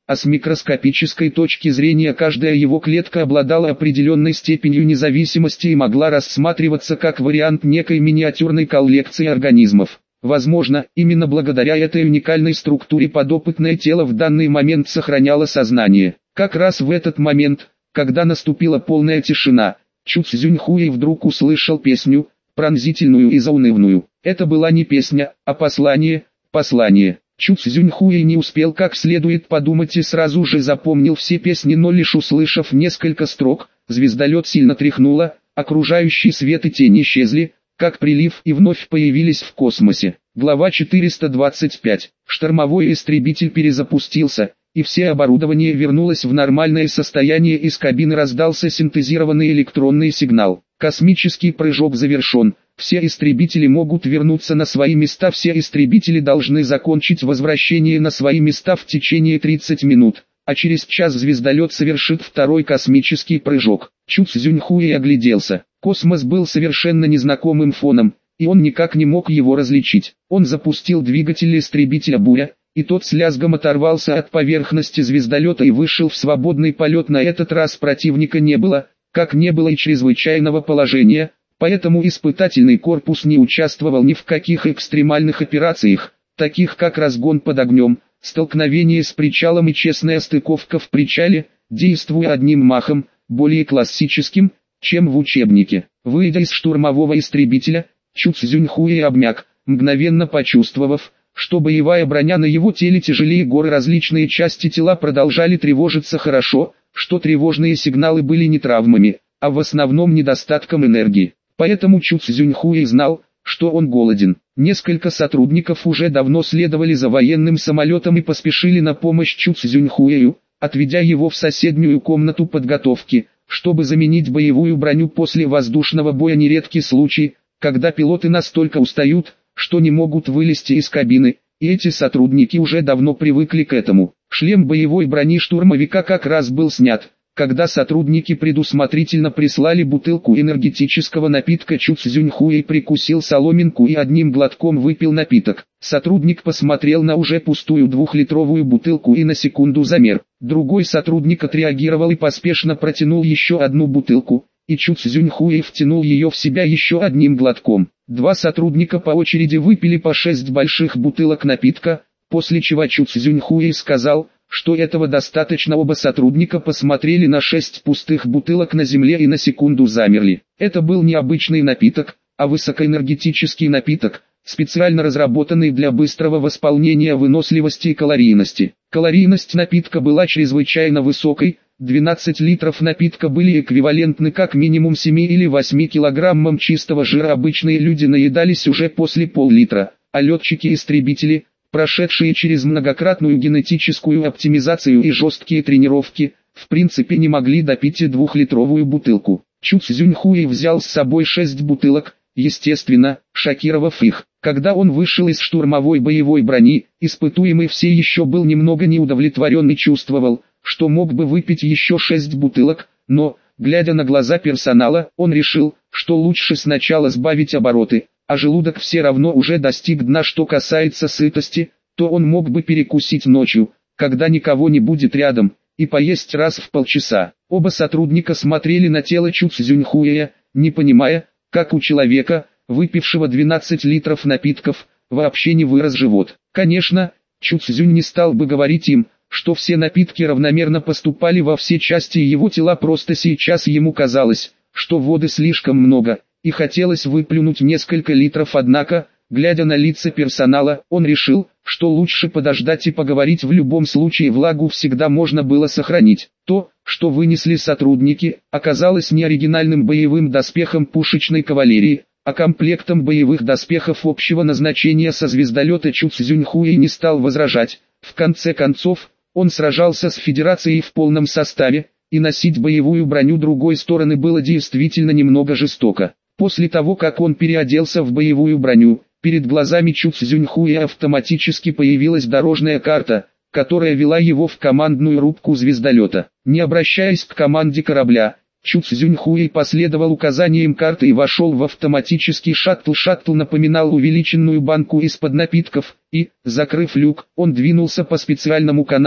а с микроскопической точки зрения каждая его клетка обладала определенной степенью независимости и могла рассматриваться как вариант некой миниатюрной коллекции организмов. Возможно, именно благодаря этой уникальной структуре подопытное тело в данный момент сохраняло сознание. Как раз в этот момент, когда наступила полная тишина, Чу Цзюньхуэй вдруг услышал песню, пронзительную и заунывную. Это была не песня, а послание, послание. Чу Цзюньхуэй не успел как следует подумать и сразу же запомнил все песни, но лишь услышав несколько строк, звездолет сильно тряхнуло, окружающий свет и тень исчезли, как прилив, и вновь появились в космосе. Глава четыреста двадцать пять. Штормовой истребитель перезапустился, и все оборудование вернулось в нормальное состояние. Из кабины раздался синтезированный электронный сигнал. Космический прыжок завершен. Все истребители могут вернуться на свои места. Все истребители должны закончить возвращение на свои места в течение тридцати минут, а через час звездолет совершит второй космический прыжок. Чу Цзюньхуэй огляделся. Космос был совершенно незнакомым фоном, и он никак не мог его различить. Он запустил двигатель истребителя «Буря», и тот с лязгом оторвался от поверхности звездолета и вышел в свободный полет. На этот раз противника не было, как не было и чрезвычайного положения. Поэтому испытательный корпус не участвовал ни в каких экстремальных операциях, таких как разгон под огнем, столкновение с причалом и честная стыковка в причале, действуя одним махом, более классическим, чем в учебнике. Выйдя из штурмового истребителя, Чу Цзюньхуэй обмяк, мгновенно почувствовав, что боевая броня на его теле тяжелее горы. Различные части тела продолжали тревожиться. Хорошо, что тревожные сигналы были не травмами, а в основном недостатком энергии. Поэтому Чу Цзюньхуэй знал, что он голоден. Несколько сотрудников уже давно следовали за военным самолетом и поспешили на помощь Чу Цзюньхуэю, отведя его в соседнюю комнату подготовки, чтобы заменить боевую броню. После воздушного боя нередки случаи, когда пилоты настолько устают, что не могут вылезти из кабины, и эти сотрудники уже давно привыкли к этому. Шлем боевой брони штурмовика как раз был снят, когда сотрудники предусмотрительно прислали бутылку энергетического напитка. Чу Цзюньхуэй прикусил соломинку и одним глотком выпил напиток. Сотрудник посмотрел на уже пустую двухлитровую бутылку и на секунду замер. Другой сотрудник отреагировал и поспешно протянул еще одну бутылку, и Чу Цзюньхуэй втянул ее в себя еще одним глотком. Два сотрудника по очереди выпили по шесть больших бутылок напитка, после чего Чу Цзюньхуэй сказал, что этого достаточно. Оба сотрудника посмотрели на шесть пустых бутылок на земле и на секунду замерли. Это был не обычный напиток, а высокоэнергетический напиток, специально разработанный для быстрого восполнения выносливости и калорийности. Калорийность напитка была чрезвычайно высокой. двенадцать литров напитка были эквивалентны как минимум семи или восьми килограммам чистого жира. Обычные люди наедались уже после пол-литра, а летчики-истребители, прошедшие через многократную генетическую оптимизацию и жесткие тренировки, в принципе не могли допить и двухлитровую бутылку. Чу Цзюньхуэй взял с собой шесть бутылок, естественно, шокировав их. Когда он вышел из штурмовой боевой брони, испытуемый все еще был немного неудовлетворен и чувствовал, что мог бы выпить еще шесть бутылок, но, глядя на глаза персонала, он решил, что лучше сначала сбавить обороты, а желудок все равно уже достиг дна. Что касается сытости, то он мог бы перекусить ночью, когда никого не будет рядом, и поесть раз в полчаса. Оба сотрудника смотрели на тело Чу Цзюньхуэя, не понимая, как у человека, выпившего двенадцать литров напитков, вообще не вырос живот. Конечно, Чу Цзюнь не стал бы говорить им, что все напитки равномерно поступали во все части его тела. Просто сейчас ему казалось, что воды слишком много, и хотелось выплюнуть несколько литров. Однако, глядя на лица персонала, он решил, что лучше подождать и поговорить. В любом случае влагу всегда можно было сохранить. То, что вынесли сотрудники, оказалось не оригинальным боевым доспехом пушечной кавалерии, а комплектом боевых доспехов общего назначения со звездолета. Чу Цзюньхуэй не стал возражать. В конце концов, он сражался с Федерацией в полном составе, и носить боевую броню другой стороны было действительно немного жестоко. После того, как он переоделся в боевую броню, перед глазами Чу Цзюньхуэя автоматически появилась дорожная карта, которая вела его в командную рубку звездолета. Не обращаясь к команде корабля, Чу Цзюньхуэй последовал указаниям карты и вошел в автоматический шаттл. Шаттл напоминал увеличенную банку из-под напитков, и, закрыв люк, он двинулся по специальному каналу,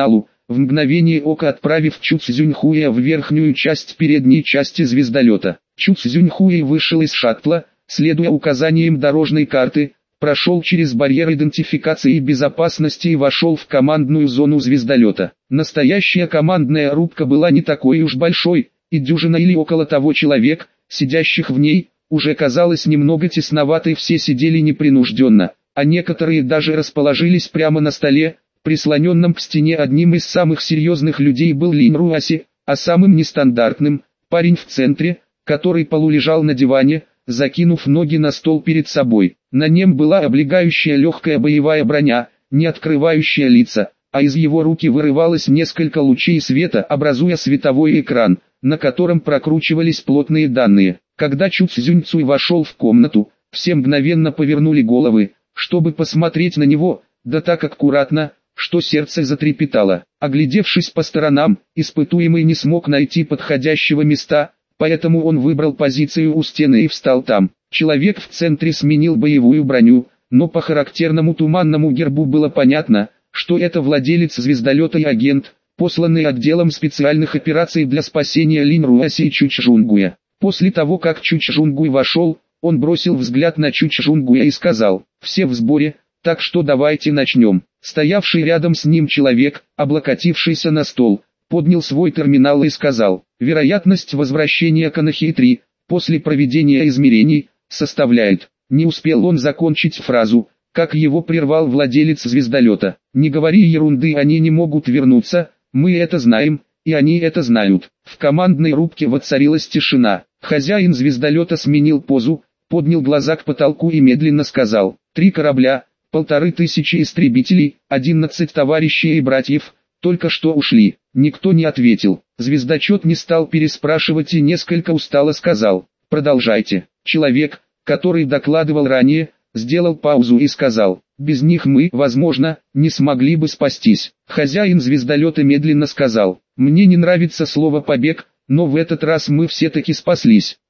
в мгновение ока отправив Чу Цзюньхуя в верхнюю часть передней части звездолета. Чу Цзюньхуй вышел из шаттла, следуя указаниям дорожной карты, прошел через барьер идентификации и безопасности и вошел в командную зону звездолета. Настоящая командная рубка была не такой уж большой, и дюжина или около того человек, сидящих в ней, уже казалось немного тесноватой. Все сидели непринужденно, а некоторые даже расположились прямо на столе, прислоненном к стене. Одним из самых серьезных людей был Линь Руаси, а самым нестандартным – парень в центре, который полулежал на диване, закинув ноги на стол перед собой. На нем была облегающая легкая боевая броня, не открывающая лица, а из его руки вырывалось несколько лучей света, образуя световой экран, на котором прокручивались плотные данные. Когда Чу Цзюньцуй вошел в комнату, все мгновенно повернули головы, чтобы посмотреть на него, да так аккуратно, что сердце затрепетало. Оглядевшись по сторонам, испытуемый не смог найти подходящего места, поэтому он выбрал позицию у стены и встал там. Человек в центре сменил боевую броню, но по характерному туманному гербу было понятно, что это владелец звездолета и агент, посланный отделом специальных операций для спасения Линь Руаси и Чу Чжунгуя. После того, как Чу Чжунгуй вошел, он бросил взгляд на Чу Чжунгуя и сказал: «Все в сборе, так что давайте начнем». Стоявший рядом с ним человек, облокотившийся на стол, поднял свой терминал и сказал: «Вероятность возвращения Канахи-три, после проведения измерений, составляет...» Не успел он закончить фразу, как его прервал владелец звездолета. «Не говори ерунды, они не могут вернуться, мы это знаем, и они это знают». В командной рубке воцарилась тишина. Хозяин звездолета сменил позу, поднял глаза к потолку и медленно сказал: «Три корабля, полторы тысячи истребителей, одиннадцать товарищей и братьев, только что ушли». Никто не ответил. Звездочет не стал переспрашивать и несколько устало сказал: «Продолжайте». Человек, который докладывал ранее, сделал паузу и сказал: «Без них мы, возможно, не смогли бы спастись». Хозяин звездолета медленно сказал: «Мне не нравится слово «побег», но в этот раз мы все-таки спаслись».